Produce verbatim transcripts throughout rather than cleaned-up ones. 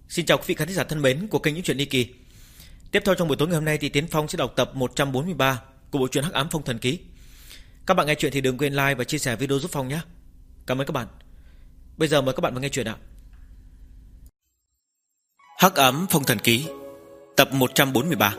Xin chào quý vị khán giả thân mến của kênh Những Chuyện Ly Kỳ. Tiếp theo trong buổi tối ngày hôm nay thì Tiến Phong sẽ đọc tập một trăm bốn mươi ba của bộ truyện Hắc Ám Phong Thần Ký. Các bạn nghe chuyện thì đừng quên like và chia sẻ video giúp Phong nhé. Cảm ơn các bạn. Bây giờ mời các bạn vào nghe chuyện ạ. Hắc Ám Phong Thần Ký, tập một trăm bốn mươi ba.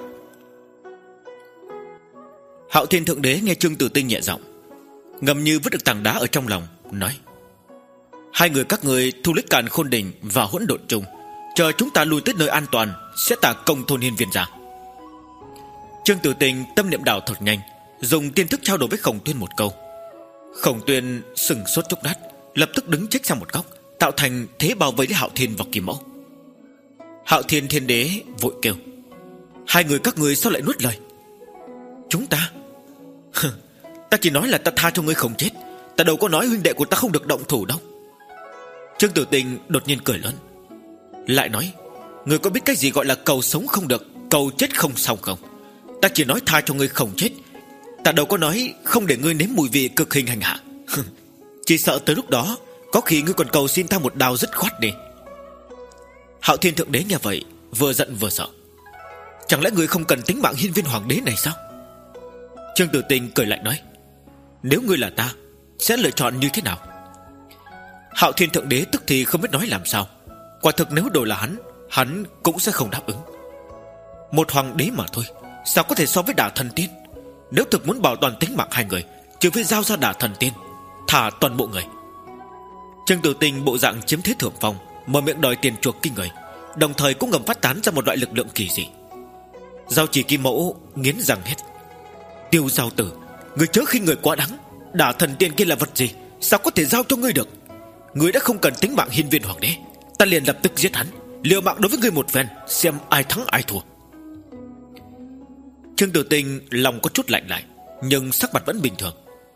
Hạo Thiên Thượng Đế nghe Trương Tử Tinh nhẹ giọng, ngầm như vứt được tảng đá ở trong lòng, nói: hai người các người thu lấy Càn Khôn Đỉnh và Hỗn Độn Trùng, chờ chúng ta lui tới nơi an toàn, sẽ tả công thôn hiên viên ra. Trương Tử Tinh tâm niệm đảo thật nhanh, dùng tiên thức trao đổi với Khổng Tuyên một câu. Khổng Tuyên sừng sốt chốc lát, lập tức đứng chếch sang một góc, tạo thành thế bao vây lấy Hạo Thiên và Kim Mẫu. Hạo Thiên Thiên Đế vội kêu: hai người các người sao lại nuốt lời? Chúng ta ta chỉ nói là ta tha cho ngươi không chết, ta đâu có nói huynh đệ của ta không được động thủ đâu. Trương Tử Tinh đột nhiên cười lớn, lại nói: ngươi có biết cái gì gọi là cầu sống không được, cầu chết không xong không? Ta chỉ nói tha cho ngươi không chết, ta đâu có nói không để ngươi nếm mùi vị cực hình hành hạ. Chỉ sợ tới lúc đó có khi ngươi còn cầu xin ta một đao dứt khoát đi. Hạo Thiên Thượng Đế nghe vậy vừa giận vừa sợ. Chẳng lẽ ngươi không cần tính mạng hiên viên hoàng đế này sao? Trương Tử Tinh cười lại nói: nếu ngươi là ta, sẽ lựa chọn như thế nào? Hạo Thiên Thượng Đế tức thì không biết nói làm sao. Quả thực nếu đổi là hắn, hắn cũng sẽ không đáp ứng. Một hoàng đế mà thôi, sao có thể so với Đả Thần Tiên? Nếu thực muốn bảo toàn tính mạng hai người, trừ phi giao ra Đả Thần Tiên, thả toàn bộ người. Trương Tử Tinh bộ dạng chiếm thế thượng phong, mở miệng đòi tiền chuộc kinh người, đồng thời cũng ngầm phát tán ra một loại lực lượng kỳ dị. Giao Chỉ Kim Mẫu nghiến răng hết: Tiêu Giao Tử, người chớ khinh người quá đáng. Đả Thần Tiên kia là vật gì, sao có thể giao cho ngươi được? Ngươi đã không cần tính mạng hiên viên hoàng đế, ta liền lập tức giết hắn, liều mạng đối với ngươi một phen, xem ai thắng ai thua. Trương Tử Tinh lòng có chút lạnh lại, nhưng sắc mặt vẫn bình thường.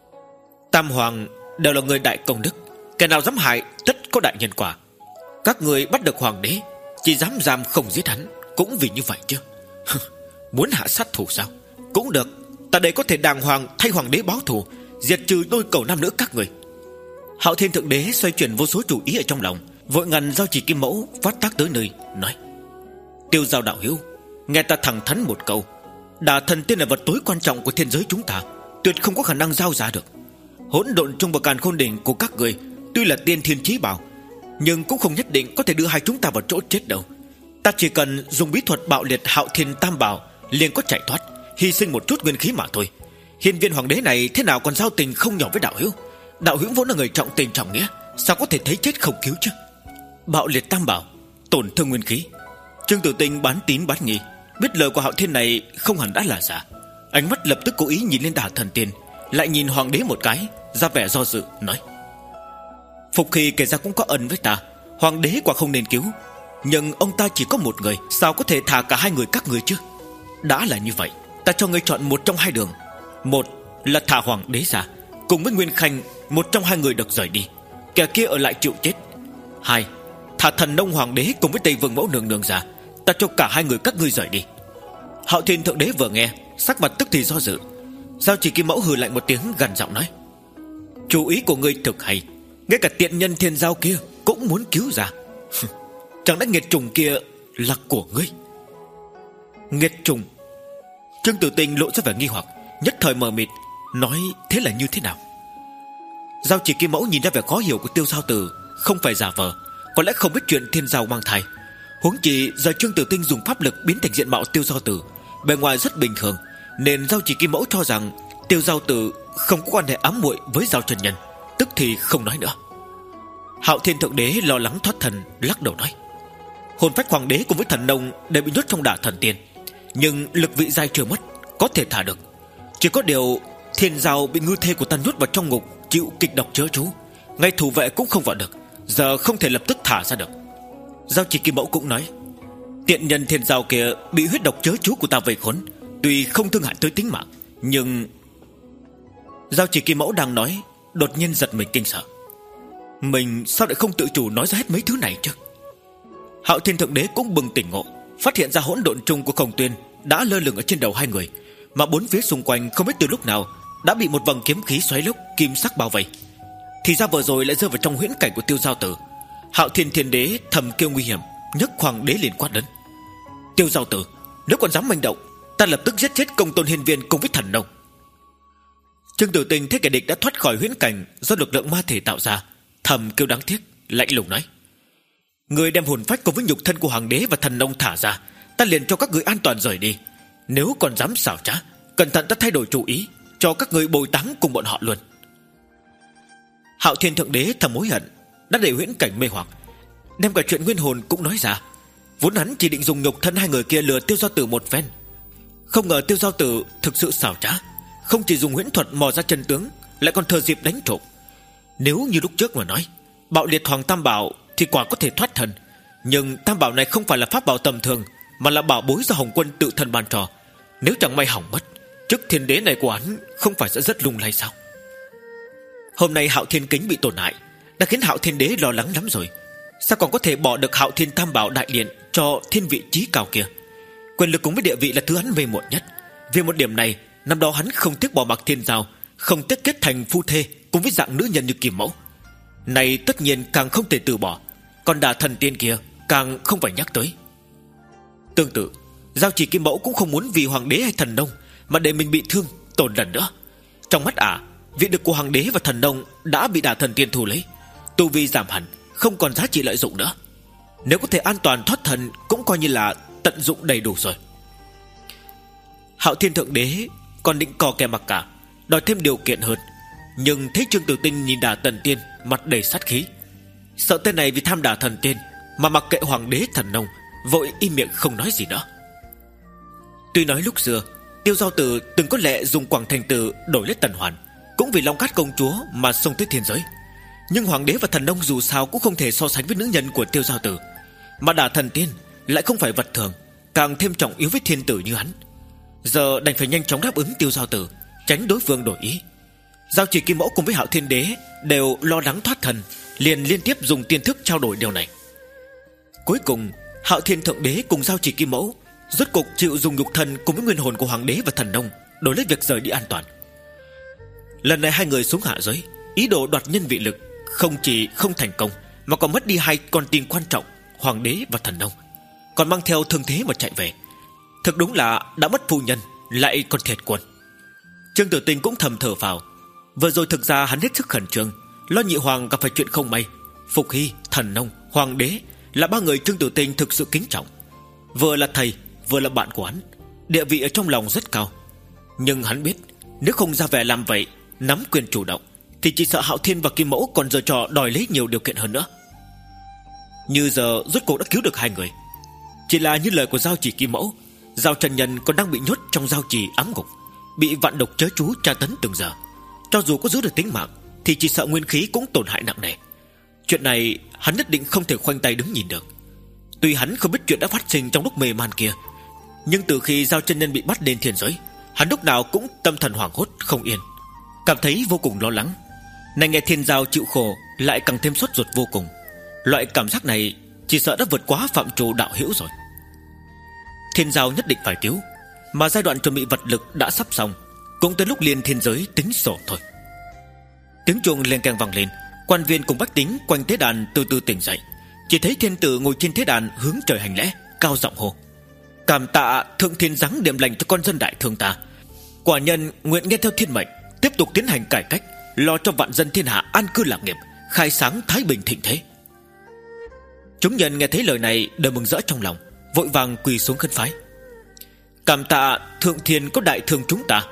Tam hoàng đều là người đại công đức, kẻ nào dám hại tất có đại nhân quả. Các người bắt được hoàng đế, chỉ dám giam không giết hắn, cũng vì như vậy chứ. Muốn hạ sát thủ sao? Cũng được, ta đây có thể đàng hoàng thay hoàng đế báo thù, diệt trừ đôi cầu nam nữ các người. Hạo Thiên Thượng Đế xoay chuyển vô số chủ ý ở trong lòng, vội ngăn Giao Chỉ Kim Mẫu phát tác tới nơi, nói: Tiêu Giao đạo hữu, nghe ta thẳng thắn một câu, Đả Thần Tiên là vật tối quan trọng của thiên giới chúng ta, tuyệt không có khả năng giao ra được. Hỗn Độn Trùng và Càn Khôn Đỉnh của các người tuy là tiên thiên chí bảo, nhưng cũng không nhất định có thể đưa hai chúng ta vào chỗ chết đâu. Ta chỉ cần dùng bí thuật bạo liệt Hạo Thiên Tam Bảo liền có chạy thoát, hy sinh một chút nguyên khí mà thôi. Hiên viên hoàng đế này thế nào còn giao tình không nhỏ với đạo hữu? Đạo hữu vốn là người trọng tình trọng nghĩa, sao có thể thấy chết không cứu chứ? Bạo liệt Tam Bảo, tổn thương nguyên khí. Trương Tử Tinh bán tín bán nghi, biết lời của Hạo Thiên này không hẳn đã là giả, ánh mắt lập tức cố ý nhìn lên Đả Thần Tiên, lại nhìn hoàng đế một cái, ra vẻ do dự, nói: Phục Hy kể ra cũng có ân với ta, hoàng đế quả không nên cứu, nhưng ông ta chỉ có một người, sao có thể thả cả hai người các người chứ? Đã là như vậy, ta cho ngươi chọn một trong hai đường. Một là thả hoàng đế ra, cùng với Nguyên Khanh, một trong hai người được rời đi, kẻ kia ở lại chịu chết. Hai, thả Thần Nông hoàng đế cùng với Tây Vương Mẫu nương nương ra, ta cho cả hai người các ngươi rời đi. Hạo Thiên Thượng Đế vừa nghe, sắc mặt tức thì do dự. Giao Chỉ Kim Mẫu hừ lạnh một tiếng, gằn giọng nói: Chú ý của ngươi thực hay, ngay cả tiện nhân Thiên Giao kia cũng muốn cứu ra. Chẳng lẽ nghiệt trùng kia là của ngươi? Nghiệt trùng? Trương Tử Tinh lộ ra vẻ nghi hoặc, nhất thời mờ mịt, nói: thế là như thế nào? Giao Chỉ Kim Mẫu nhìn ra vẻ khó hiểu của Tiêu Giao Tử, không phải giả vờ, có lẽ không biết chuyện Thiên Giao mang thai. Huống chi giờ Trương Tử Tinh dùng pháp lực biến thành diện mạo Tiêu Giao Tử, bề ngoài rất bình thường, nên Giao Chỉ Kim Mẫu cho rằng Tiêu Giao Tử không có quan hệ ám muội với Giao Trần Nhân, tức thì không nói nữa. Hạo Thiên Thượng Đế lo lắng thoát thần, lắc đầu nói: hồn phách hoàng đế cùng với Thần Nông đều bị nhốt trong Đả Thần Tiên, nhưng lực vị giai chưa mất, có thể thả được. Chỉ có điều Thiên Giao bị ngư thê của ta nhốt vào trong ngục, chịu kịch độc chớ chú, ngay thủ vệ cũng không vào được, giờ không thể lập tức thả ra được. Giao Chỉ Kim Mẫu cũng nói: tiện nhân Thiên Giao kia bị huyết độc chớ chú của ta vây khốn, tuy không thương hại tới tính mạng, nhưng... Giao Chỉ Kim Mẫu đang nói, đột nhiên giật mình kinh sợ. Mình sao lại không tự chủ nói ra hết mấy thứ này chứ? Hạo Thiên Thượng Đế cũng bừng tỉnh ngộ, phát hiện ra hỗn độn trùng của Khổng Tuyên đã lơ lửng ở trên đầu hai người, mà bốn phía xung quanh không biết từ lúc nào đã bị một vầng kiếm khí xoáy lốc kim sắc bao vây. Thì ra vừa rồi lại rơi vào trong huyễn cảnh của Tiêu Giao Tử. Hạo Thiên Thiên Đế thầm kêu nguy hiểm, nhấc hoàng đế liền quát lớn: Tiêu Giao Tử, nếu còn dám manh động, ta lập tức giết chết Công Tôn Hiên Viên cùng với Thần Nông. Trương Tử Tinh thấy kẻ địch đã thoát khỏi huyễn cảnh do lực lượng ma thể tạo ra, thầm kêu đáng tiếc, lạnh lùng nói: Người đem hồn phách cùng với nhục thân của hoàng đế và Thần Nông thả ra, ta liền cho các người an toàn rời đi. Nếu còn dám xảo trá, cẩn thận ta thay đổi chủ ý, cho các người bồi táng cùng bọn họ luôn. Hạo Thiên Thượng Đế thầm hối hận đã để huyễn cảnh mê hoặc, đem cả chuyện nguyên hồn cũng nói ra. Vốn hắn chỉ định dùng nhục thân hai người kia lừa Tiêu Giao Tử một phen, không ngờ Tiêu Giao Tử thực sự xảo trá, không chỉ dùng huyễn thuật mò ra chân tướng, lại còn thừa dịp đánh trộm. Nếu như lúc trước mà nói Bạo Liệt Hoàng Tam Bảo thì quả có thể thoát thân, nhưng Tam Bảo này không phải là pháp bảo tầm thường, mà là bảo bối do Hồng Quân tự thân ban cho. Nếu chẳng may hỏng mất, chức thiên đế này của hắn không phải sẽ rất lung lay sao? Hôm nay Hạo Thiên Kính bị tổn hại đã khiến Hạo Thiên Đế lo lắng lắm rồi. Sao còn có thể bỏ được Hạo Thiên Tam Bảo đại điện cho thiên vị trí cao kia? Quyền lực cùng với địa vị là thứ hắn mê muội nhất. Vì một điểm này, năm đó hắn không tiếc bỏ mặc Thiên Giao, không tiếc kết thành phu thê cùng với dạng nữ nhân như Kim Mẫu. Này tất nhiên càng không thể từ bỏ. Còn Đả Thần Tiên kia càng không phải nhắc tới. Tương tự, Giao Chỉ Kim Mẫu cũng không muốn vì hoàng đế hay Thần Nông mà để mình bị thương tổn lần nữa. Trong mắt ả, vị lực của hoàng đế và Thần Nông đã bị Đả Thần Tiên thu lấy, tu vi giảm hẳn, không còn giá trị lợi dụng nữa. Nếu có thể an toàn thoát thần cũng coi như là tận dụng đầy đủ rồi. Hạo Thiên Thượng Đế còn định cò kè mặc cả, đòi thêm điều kiện hơn, nhưng thấy Trương Tử Tinh nhìn Đả Thần Tiên mặt đầy sát khí, sợ tên này vì tham Đả Thần Tiên mà mặc kệ hoàng đế Thần Nông, vội im miệng không nói gì nữa. Tuy nói lúc xưa Tiêu Giao Tử từng có lẽ dùng Quảng Thành Tử đổi lấy Tần Hoàn, cũng vì Long Cát công chúa mà xông tới thiên giới, nhưng hoàng đế và Thần Nông dù sao cũng không thể so sánh với nữ nhân của Tiêu Giao Tử, mà Đả Thần Tiên lại không phải vật thường, càng thêm trọng yếu với thiên tử như hắn. Giờ đành phải nhanh chóng đáp ứng Tiêu Giao Tử, tránh đối phương đổi ý. Giao Chỉ Kim Mẫu cùng với Hạo Thiên Đế đều lo lắng thoát thần, liền liên tiếp dùng tiên thức trao đổi điều này. Cuối cùng Hạo Thiên Thượng Đế cùng Giao Chỉ Kim Mẫu rốt cục chịu dùng nhục thân cùng với nguyên hồn của hoàng đế và Thần Nông đổi lấy việc rời đi an toàn. Lần này hai người xuống hạ giới, ý đồ đoạt nhân vị lực, không chỉ không thành công mà còn mất đi hai con tin quan trọng, hoàng đế và Thần Nông, còn mang theo thương thế mà chạy về. Thực đúng là đã mất phu nhân lại còn thiệt quân. Trương Tử Tinh cũng thầm thở phào. Vừa rồi thực ra hắn hết sức khẩn trương, lo nhị hoàng gặp phải chuyện không may. Phục Hy, Thần Nông, hoàng đế là ba người Trương Tử Tinh thực sự kính trọng, vừa là thầy vừa là bạn của hắn, địa vị ở trong lòng rất cao. Nhưng hắn biết nếu không ra vẻ làm vậy, nắm quyền chủ động, thì chỉ sợ Hạo Thiên và Kim Mẫu còn giở trò đòi lấy nhiều điều kiện hơn nữa. Như giờ rốt cuộc đã cứu được hai người. Chỉ là như lời của Giao Chỉ Kim Mẫu, Giao Trần Nhân còn đang bị nhốt trong giao trì ám ngục, bị vạn độc chớ chú tra tấn từng giờ. Cho dù có giữ được tính mạng thì chỉ sợ nguyên khí cũng tổn hại nặng nề. Chuyện này hắn nhất định không thể khoanh tay đứng nhìn được. Tuy hắn không biết chuyện đã phát sinh trong lúc mê man kia, nhưng từ khi Giao Chân Nhân bị bắt lên thiên giới, hắn lúc nào cũng tâm thần hoảng hốt không yên, cảm thấy vô cùng lo lắng. Này nghe Thiên Giao chịu khổ lại càng thêm sốt ruột vô cùng. Loại cảm giác này chỉ sợ đã vượt quá phạm trù đạo hữu rồi. Thiên Giao nhất định phải cứu, mà giai đoạn chuẩn bị vật lực đã sắp xong, cũng tới lúc liền thiên giới tính sổ thôi. Tiếng chuông lên keng vang lên, quan viên cùng bách tính quanh tế đàn từ từ tỉnh dậy. Chỉ thấy thiên tử ngồi trên thế đàn hướng trời hành lễ, cao giọng hô: Cảm tạ thượng thiên giáng điểm lành cho con dân đại thương ta. Quả nhân nguyện nghe theo thiên mệnh, tiếp tục tiến hành cải cách, lo cho vạn dân thiên hạ an cư lạc nghiệp, khai sáng thái bình thịnh thế. Chúng nhân nghe thấy lời này đều mừng rỡ trong lòng, vội vàng quỳ xuống khấn phái: Cảm tạ thượng thiên có đại thương chúng ta.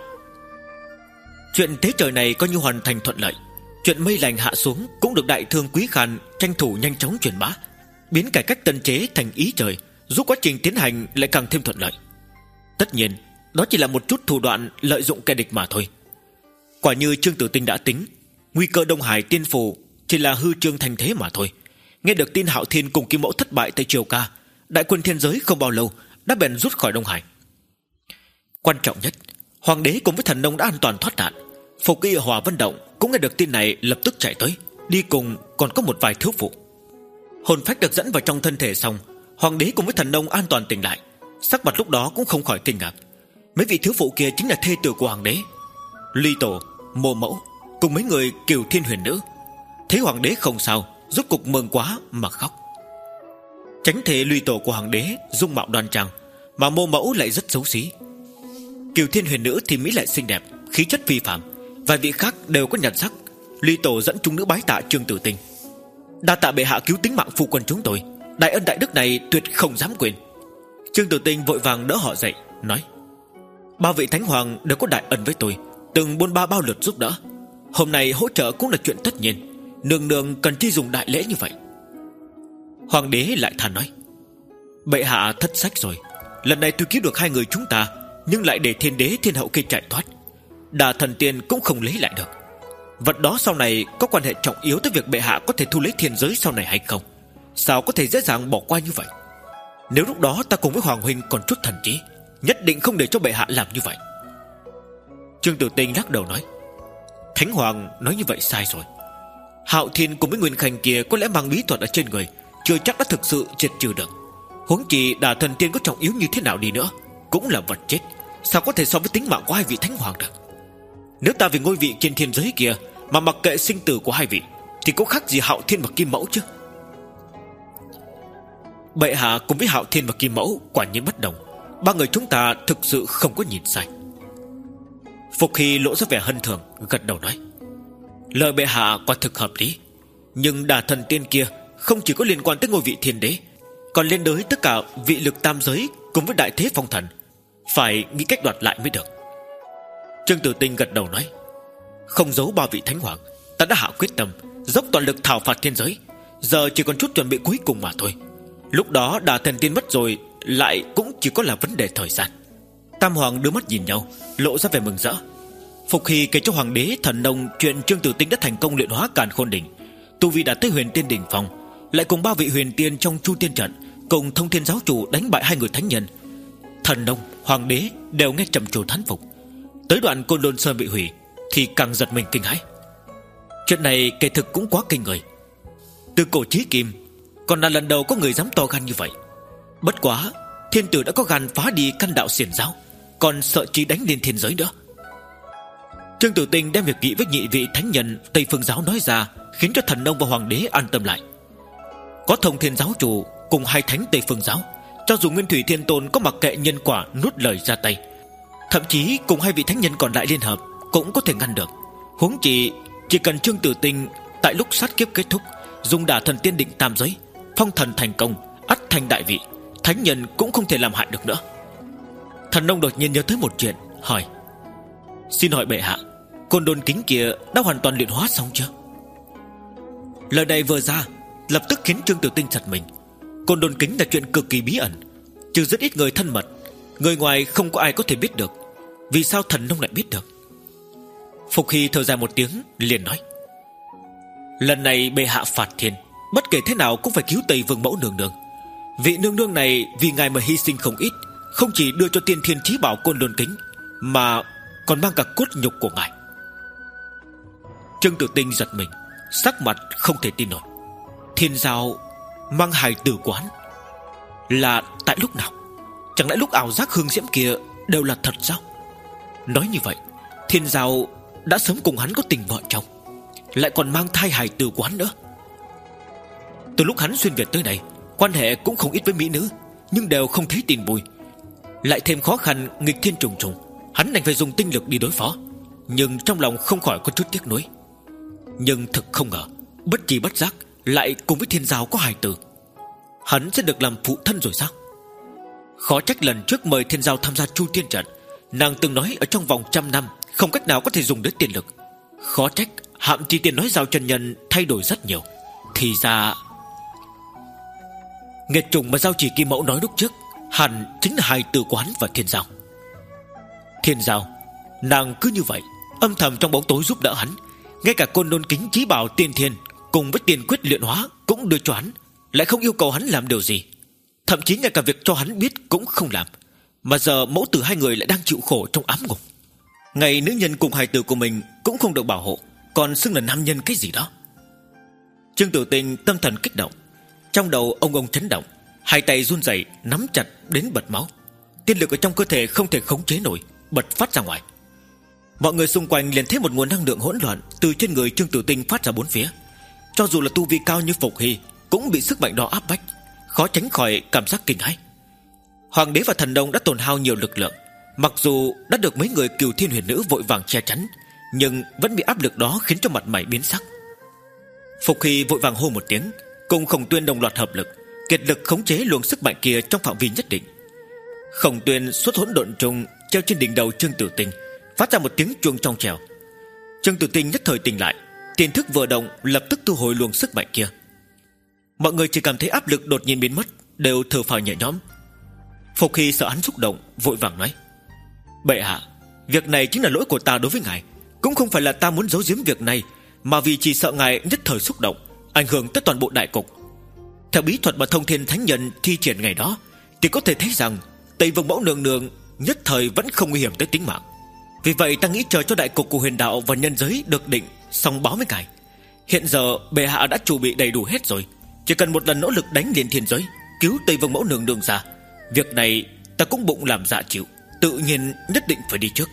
Chuyện thế trời này coi như hoàn thành thuận lợi. Chuyện mây lành hạ xuống cũng được đại thương Quý Khan tranh thủ nhanh chóng truyền bá, biến cải cách tân chế thành ý trời, giúp quá trình tiến hành lại càng thêm thuận lợi. Tất nhiên đó chỉ là một chút thủ đoạn lợi dụng kẻ địch mà thôi. Quả như Trương Tử Tinh đã tính, nguy cơ Đông Hải tiên phủ chỉ là hư trương thành thế mà thôi. Nghe được tin Hạo Thiên cùng Kim Mẫu thất bại tại Triều Ca, đại quân thiên giới không bao lâu đã bèn rút khỏi Đông Hải. Quan trọng nhất, hoàng đế cùng với Thần Nông đã an toàn thoát nạn. Phục Y ở Hòa Vân Động cũng nghe được tin này, lập tức chạy tới, đi cùng còn có một vài thiếu phụ. Hồn phách được dẫn vào trong thân thể xong, hoàng đế cùng với Thần Nông an toàn tỉnh lại, sắc mặt lúc đó cũng không khỏi kinh ngạc. Mấy vị thiếu phụ kia chính là thê tử của hoàng đế, Ly Tổ, Mộ Mẫu cùng mấy người Kiều Thiên Huyền Nữ. Thấy hoàng đế không sao, rốt cục mừng quá mà khóc. Chánh thể Luy Tổ của hoàng đế dung mạo đoan trang, mà mô mẫu lại rất xấu xí. Kiều Thiên Huyền Nữ thì mỹ lại xinh đẹp, khí chất phi phàm, vài vị khác đều có nhan sắc. Luy Tổ dẫn chúng nữ bái tạ Trương Tử Tinh. Đa tạ bệ hạ cứu tính mạng phu quân chúng tôi, đại ân đại đức này tuyệt không dám quên. Trương Tử Tinh vội vàng đỡ họ dậy, nói: ba vị thánh hoàng đều có đại ân với tôi, từng buôn ba bao lượt giúp đỡ, hôm nay hỗ trợ cũng là chuyện tất nhiên, nương nương cần chi dùng đại lễ như vậy. Hoàng đế lại than nói: bệ hạ thất sách rồi, lần này tôi cứu được hai người chúng ta, nhưng lại để thiên đế thiên hậu kia chạy thoát, Đà Thần Tiên cũng không lấy lại được. Vật đó sau này có quan hệ trọng yếu tới việc bệ hạ có thể thu lấy thiên giới sau này hay không, sao có thể dễ dàng bỏ qua như vậy. Nếu lúc đó ta cùng với Hoàng huynh còn chút thần trí, nhất định không để cho bệ hạ làm như vậy. Trương Tử Tinh lắc đầu nói: thánh hoàng nói như vậy sai rồi. Hạo Thiên cùng với Nguyên Khanh kia có lẽ mang bí thuật ở trên người, chưa chắc đã thực sự triệt trừ được. Huống chi Đà Thần Tiên có trọng yếu như thế nào đi nữa cũng là vật chết, sao có thể so với tính mạng của hai vị thánh hoàng được. Nếu ta vì ngôi vị trên thiên giới kia mà mặc kệ sinh tử của hai vị, thì có khác gì Hạo Thiên và Kim Mẫu chứ. Bệ hạ cùng với Hạo Thiên và Kim Mẫu quả nhiên bất đồng, ba người chúng ta thực sự không có nhìn sai. Phục Hy lộ ra vẻ hân thường, gật đầu nói: lời bệ hạ quả thực hợp lý, nhưng Đà Thần Tiên kia không chỉ có liên quan tới ngôi vị thiên đế, còn liên đới tất cả vị lực tam giới cùng với đại thế phong thần, phải nghĩ cách đoạt lại mới được. Trương Tử Tinh gật đầu nói: không giấu ba vị thánh hoàng, ta đã hạ quyết tâm dốc toàn lực thảo phạt thiên giới, giờ chỉ còn chút chuẩn bị cuối cùng mà thôi. Lúc đó Đà Thần Tiên mất rồi, lại cũng chỉ có là vấn đề thời gian. Tam hoàng đưa mắt nhìn nhau, lộ ra vẻ mừng rỡ. Phục Hy kể cho hoàng đế Thần Nông chuyện Trương Tử Tinh đã thành công luyện hóa Càn Khôn Đỉnh, tu vi đạt tới huyền tiên đỉnh phong, lại cùng ba vị huyền tiên trong Chu Tiên trận cùng Thông Thiên giáo chủ đánh bại hai người thánh nhân. Thần Nông, hoàng đế đều nghe trầm trồ thán phục. Tới đoạn Côn Lôn Sơn bị hủy thì càng giật mình kinh hãi. Chuyện này kể thực cũng quá kinh người. Từ cổ chí kim còn là lần đầu có người dám to gan như vậy. Bất quá thiên tử đã có gan phá đi căn đạo xiển giáo, còn sợ chí đánh lên thiên giới nữa. Trương Tử Tinh đem việc nghị với nhị vị thánh nhân Tây Phương giáo nói ra, khiến cho Thần Nông và hoàng đế an tâm lại. Có Thông Thiên giáo chủ cùng hai thánh Tây Phương giáo, cho dù Nguyên Thủy Thiên Tôn có mặc kệ nhân quả nuốt lời ra tay, thậm chí cùng hai vị thánh nhân còn lại liên hợp cũng có thể ngăn được. Huống chi chỉ cần Trương Tử Tinh tại lúc sát kiếp kết thúc dùng Đả Thần Tiên định tam giới, phong thần thành công, ắt thành đại vị, thánh nhân cũng không thể làm hại được nữa. Thần Nông đột nhiên nhớ tới một chuyện, hỏi: xin hỏi bệ hạ, Côn Đôn kính kia đã hoàn toàn luyện hóa xong chưa? Lời này vừa ra lập tức khiến Trương Tử Tinh giật mình. Côn Đôn kính là chuyện cực kỳ bí ẩn, trừ rất ít người thân mật, người ngoài không có ai có thể biết được. Vì sao Thần Nông lại biết được? Phục Hy thở dài một tiếng liền nói: lần này bệ hạ phạt thiên, bất kể thế nào cũng phải cứu Tây Vương mẫu nương nương. Vị nương nương này vì ngài mà hy sinh không ít, không chỉ đưa cho tiên thiên chí bảo Côn Đôn kính, mà còn mang cả cốt nhục của ngài. Trương Tử Tinh giật mình, sắc mặt không thể tin nổi. Thiên giao mang hài tử quán là tại lúc nào? Chẳng lẽ lúc ảo giác hương diễm kia đều là thật sao? Nói như vậy, Thiên giao đã sớm cùng hắn có tình vợ chồng, lại còn mang thai hài tử quán nữa. Từ lúc hắn xuyên Việt tới đây, quan hệ cũng không ít với mỹ nữ, nhưng đều không thấy tin vui. Lại thêm khó khăn nghịch thiên trùng trùng, hắn đành phải dùng tinh lực đi đối phó, nhưng trong lòng không khỏi có chút tiếc nuối. Nhưng thực không ngờ, bất chi bất giác lại cùng với Thiên giao có hài tử. Hắn sẽ được làm phụ thân rồi sao? Khó trách lần trước mời Thiên giao tham gia Chu Tiên trận, nàng từng nói ở trong vòng trăm năm không cách nào có thể dùng đến tiền lực. Khó trách Hạm Chi Tiên nói Giao chân nhân thay đổi rất nhiều. Thì ra nghịch trùng mà Giao Chỉ Kim Mẫu nói lúc trước hẳn chính là hài tử quán và Thiên giao. Thiên giao, nàng cứ như vậy âm thầm trong bóng tối giúp đỡ hắn, ngay cả Côn Đôn kính chí bảo tiên thiên cùng với tiền quyết luyện hóa cũng đưa cho hắn, lại không yêu cầu hắn làm điều gì, thậm chí ngay cả việc cho hắn biết cũng không làm. Mà giờ mẫu tử hai người lại đang chịu khổ trong ám ngục. Ngày nữ nhân cùng hài tử của mình cũng không được bảo hộ, còn xưng là nam nhân cái gì đó. Trương Tử Tinh tâm thần kích động, trong đầu ông ông chấn động, hai tay run rẩy nắm chặt đến bật máu. Tiên lực ở trong cơ thể không thể khống chế nổi, bật phát ra ngoài. Mọi người xung quanh liền thấy một nguồn năng lượng hỗn loạn từ trên người Trương Tử Tinh phát ra bốn phía. Cho dù là tu vi cao như Phục Hy cũng bị sức mạnh đó áp bách, khó tránh khỏi cảm giác kinh hãi. Hoàng đế và thần nông đã tổn hao nhiều lực lượng, mặc dù đã được mấy người Cửu Thiên Huyền Nữ vội vàng che chắn, nhưng vẫn bị áp lực đó khiến cho mặt mày biến sắc. Phục Hy vội vàng hô một tiếng, cùng Khổng Tuyên đồng loạt hợp lực, kiệt lực khống chế luồng sức mạnh kia trong phạm vi nhất định. Khổng Tuyên xuất hỗn độn trùng treo trên đỉnh đầu Trương Tử Tinh, phát ra một tiếng chuông trong trẻo. Trương Tử Tinh nhất thời tỉnh lại, tiền thức vừa động, lập tức thu hồi luồng sức mạnh kia. Mọi người chỉ cảm thấy áp lực đột nhiên biến mất, đều thở phào nhẹ nhõm. Phục Hy sợ hắn xúc động, vội vàng nói: bệ hạ, việc này chính là lỗi của ta đối với ngài. Cũng không phải là ta muốn giấu giếm việc này, mà vì chỉ sợ ngài nhất thời xúc động, ảnh hưởng tới toàn bộ đại cục. Theo bí thuật mà Thông Thiên Thánh Nhân thi triển ngày đó, thì có thể thấy rằng Tây Vương Mẫu nương nương nhất thời vẫn không nguy hiểm tới tính mạng. Vì vậy ta nghĩ chờ cho đại cục của huyền đạo và nhân giới được định, xong báo với ngài. Hiện giờ bệ hạ đã chuẩn bị đầy đủ hết rồi, chỉ cần một lần nỗ lực đánh liền thiên giới, cứu Tây Vương Mẫu nương nương ra. Việc này ta cũng bụng làm dạ chịu, tự nhiên nhất định phải đi trước.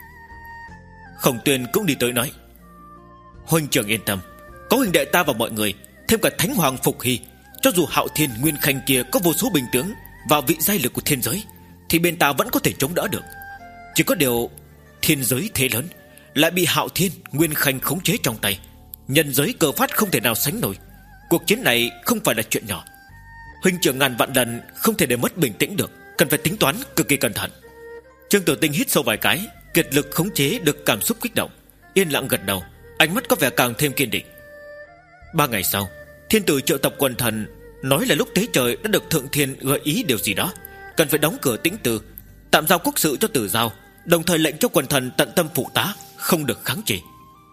Khổng Tuyên cũng đi tới nói: huynh trưởng yên tâm, có huynh đệ ta và mọi người, thêm cả Thánh Hoàng Phục Hy, cho dù Hạo Thiên Nguyên Khanh kia có vô số binh tướng và vị giai lực của thiên giới, thì bên ta vẫn có thể chống đỡ được. Chỉ có điều thiên giới thế lớn, lại bị Hạo Thiên Nguyên Khanh khống chế trong tay, nhân giới cơ phát không thể nào sánh nổi. Cuộc chiến này không phải là chuyện nhỏ. Huynh trưởng ngàn vạn lần không thể để mất bình tĩnh được, cần phải tính toán cực kỳ cẩn thận. Trương Tử Tinh hít sâu vài cái, kiệt lực khống chế được cảm xúc kích động, yên lặng gật đầu, ánh mắt có vẻ càng thêm kiên định. Ba ngày sau, thiên tử triệu tập quần thần, nói là lúc tế trời đã được thượng thiên gợi ý điều gì đó, cần phải đóng cửa Tĩnh Từ, tạm giao quốc sự cho Tử Giao, đồng thời lệnh cho quần thần tận tâm phụ tá, không được kháng chỉ.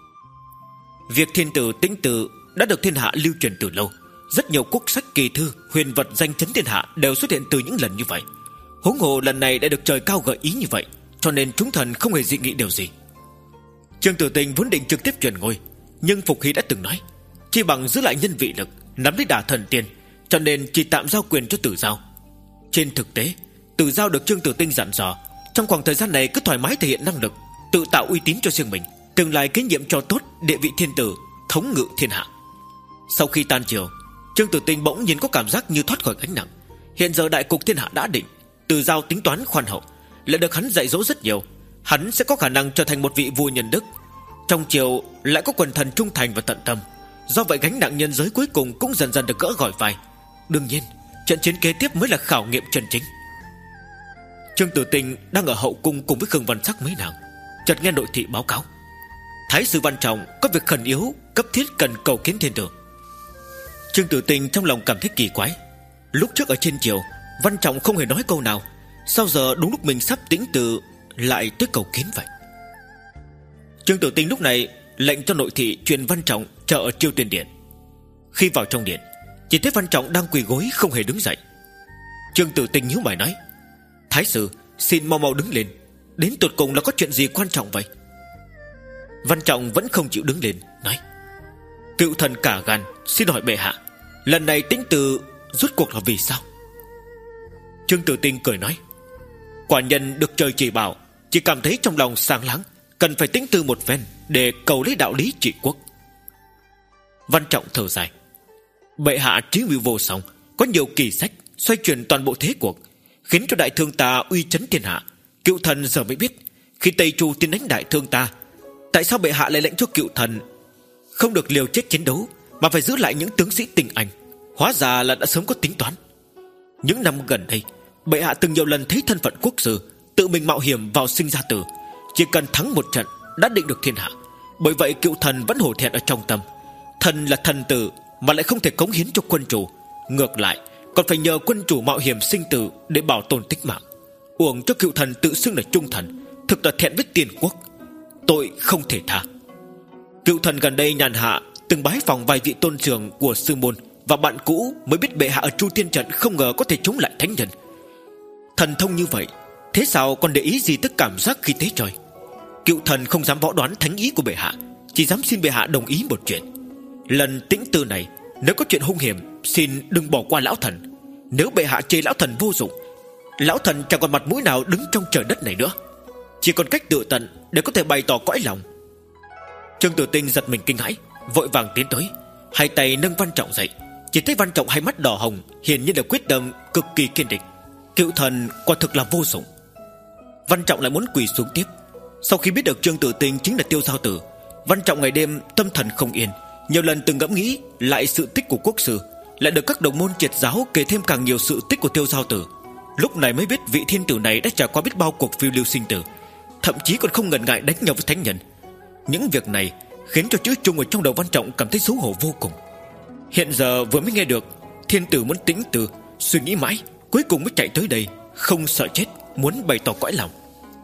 Việc thiên tử Tĩnh Từ đã được thiên hạ lưu truyền từ lâu, rất nhiều quốc sách kỳ thư, huyền vật danh chấn thiên hạ đều xuất hiện từ những lần như vậy. Huống hồ lần này đã được trời cao gợi ý như vậy, cho nên chúng thần không hề dị nghị điều gì. Trương Tử Tinh vốn định trực tiếp truyền ngôi, nhưng Phục Hy đã từng nói, chỉ bằng giữ lại nhân vị lực, nắm lấy đà thần tiên, cho nên chỉ tạm giao quyền cho Tử Giao. Trên thực tế, Tử Giao được Trương Tử Tinh dặn dò, trong khoảng thời gian này cứ thoải mái thể hiện năng lực, tự tạo uy tín cho riêng mình, tương lai kế nhiệm cho tốt địa vị thiên tử, thống ngự thiên hạ. Sau khi tan chiều, Trương Tử Tinh bỗng nhiên có cảm giác như thoát khỏi gánh nặng. Hiện giờ đại cục thiên hạ đã định, Tử Giao tính toán khoan hậu, lại được hắn dạy dỗ rất nhiều, hắn sẽ có khả năng trở thành một vị vua nhân đức. Trong triều lại có quần thần trung thành và tận tâm, do vậy gánh nặng nhân giới cuối cùng cũng dần dần được gỡ gỏi vai. Đương nhiên, trận chiến kế tiếp mới là khảo nghiệm chân chính. Trương Tử Tinh đang ở hậu cung cùng với Khương Văn Sắc mấy nàng, chợt nghe nội thị báo cáo, Thái sư Văn Trọng có việc khẩn yếu, cấp thiết cần cầu kiến thiên tử. Trương Tử Tinh trong lòng cảm thấy kỳ quái. Lúc trước ở trên triều, Văn Trọng không hề nói câu nào, sao giờ đúng lúc mình sắp Tĩnh Từ lại tới cầu kiến vậy? Trương Tử Tinh lúc này lệnh cho nội thị truyền Văn Trọng chờ ở Chiêu Tuyên Điện. Khi vào trong điện, chỉ thấy Văn Trọng đang quỳ gối không hề đứng dậy. Trương Tử Tinh nhíu mày nói: Thái sư, xin mau mau đứng lên, đến tột cùng là có chuyện gì quan trọng vậy? Văn Trọng vẫn không chịu đứng lên, nói: Cựu thần cả gan xin hỏi bệ hạ, lần này Tĩnh Từ rốt cuộc là vì sao? Trương Tử Tinh cười nói: Quả nhân được trời chỉ bảo, chỉ cảm thấy trong lòng sáng láng, cần phải tĩnh tư một phen để cầu lấy đạo lý trị quốc. Văn Trọng thở dài: Bệ hạ trí mưu vô song, có nhiều kỳ sách xoay chuyển toàn bộ thế cuộc, khiến cho đại thương ta uy chấn thiên hạ. Cựu thần giờ mới biết, khi Tây Chu tiến đánh đại thương ta, tại sao bệ hạ lại lệnh cho cựu thần không được liều chết chiến đấu, mà phải giữ lại những tướng sĩ tinh anh? Hóa ra là đã sớm có tính toán. Những năm gần đây, bệ hạ từng nhiều lần thấy thân phận quốc sư, tự mình mạo hiểm vào sinh ra tử, chỉ cần thắng một trận đã định được thiên hạ. Bởi vậy cựu thần vẫn hổ thẹn ở trong tâm. Thần là thần tử mà lại không thể cống hiến cho quân chủ, ngược lại còn phải nhờ quân chủ mạo hiểm sinh tử để bảo tồn tính mạng. Uổng cho cựu thần tự xưng là trung thần, thực là thẹn với tiền quốc, tội không thể tha. Cựu thần gần đây nhàn hạ từng bái phòng vài vị tôn trưởng của sư môn và bạn cũ, mới biết bệ hạ ở Chu Tiên trận không ngờ có thể chống lại thánh nhân. Thần thông như vậy, thế sao còn để ý gì tới cảm giác khi tế trời? Cựu thần không dám võ đoán thánh ý của bệ hạ, chỉ dám xin bệ hạ đồng ý một chuyện. Lần Tĩnh Tư này, nếu có chuyện hung hiểm, xin đừng bỏ qua lão thần. Nếu bệ hạ chê lão thần vô dụng, lão thần chẳng còn mặt mũi nào đứng trong trời đất này nữa, chỉ còn cách tự tận để có thể bày tỏ cõi lòng. Trương Tử Tinh giật mình kinh hãi, vội vàng tiến tới, hai tay nâng Văn Trọng dậy, Chỉ thấy Văn Trọng hai mắt đỏ hồng, hiển nhiên là quyết tâm cực kỳ kiên định. Cựu thần quả thực là vô dụng. Văn Trọng lại muốn quỳ xuống tiếp. Sau khi biết được Trương Tử Tinh chính là Tiêu Giao Tử, Văn Trọng ngày đêm tâm thần không yên, nhiều lần từng ngẫm nghĩ lại sự tích của quốc sư, lại được các đồng môn triệt giáo kể thêm càng nhiều sự tích của Tiêu Giao Tử. Lúc này mới biết vị thiên tử này đã trải qua biết bao cuộc phiêu lưu sinh tử, thậm chí còn không ngần ngại đánh nhau với thánh nhân. Những việc này khiến cho chữ Trung ở trong đầu Văn Trọng cảm thấy xấu hổ vô cùng. Hiện giờ vừa mới nghe được thiên tử muốn tĩnh từ, suy nghĩ mãi, cuối cùng mới chạy tới đây, không sợ chết, muốn bày tỏ cõi lòng.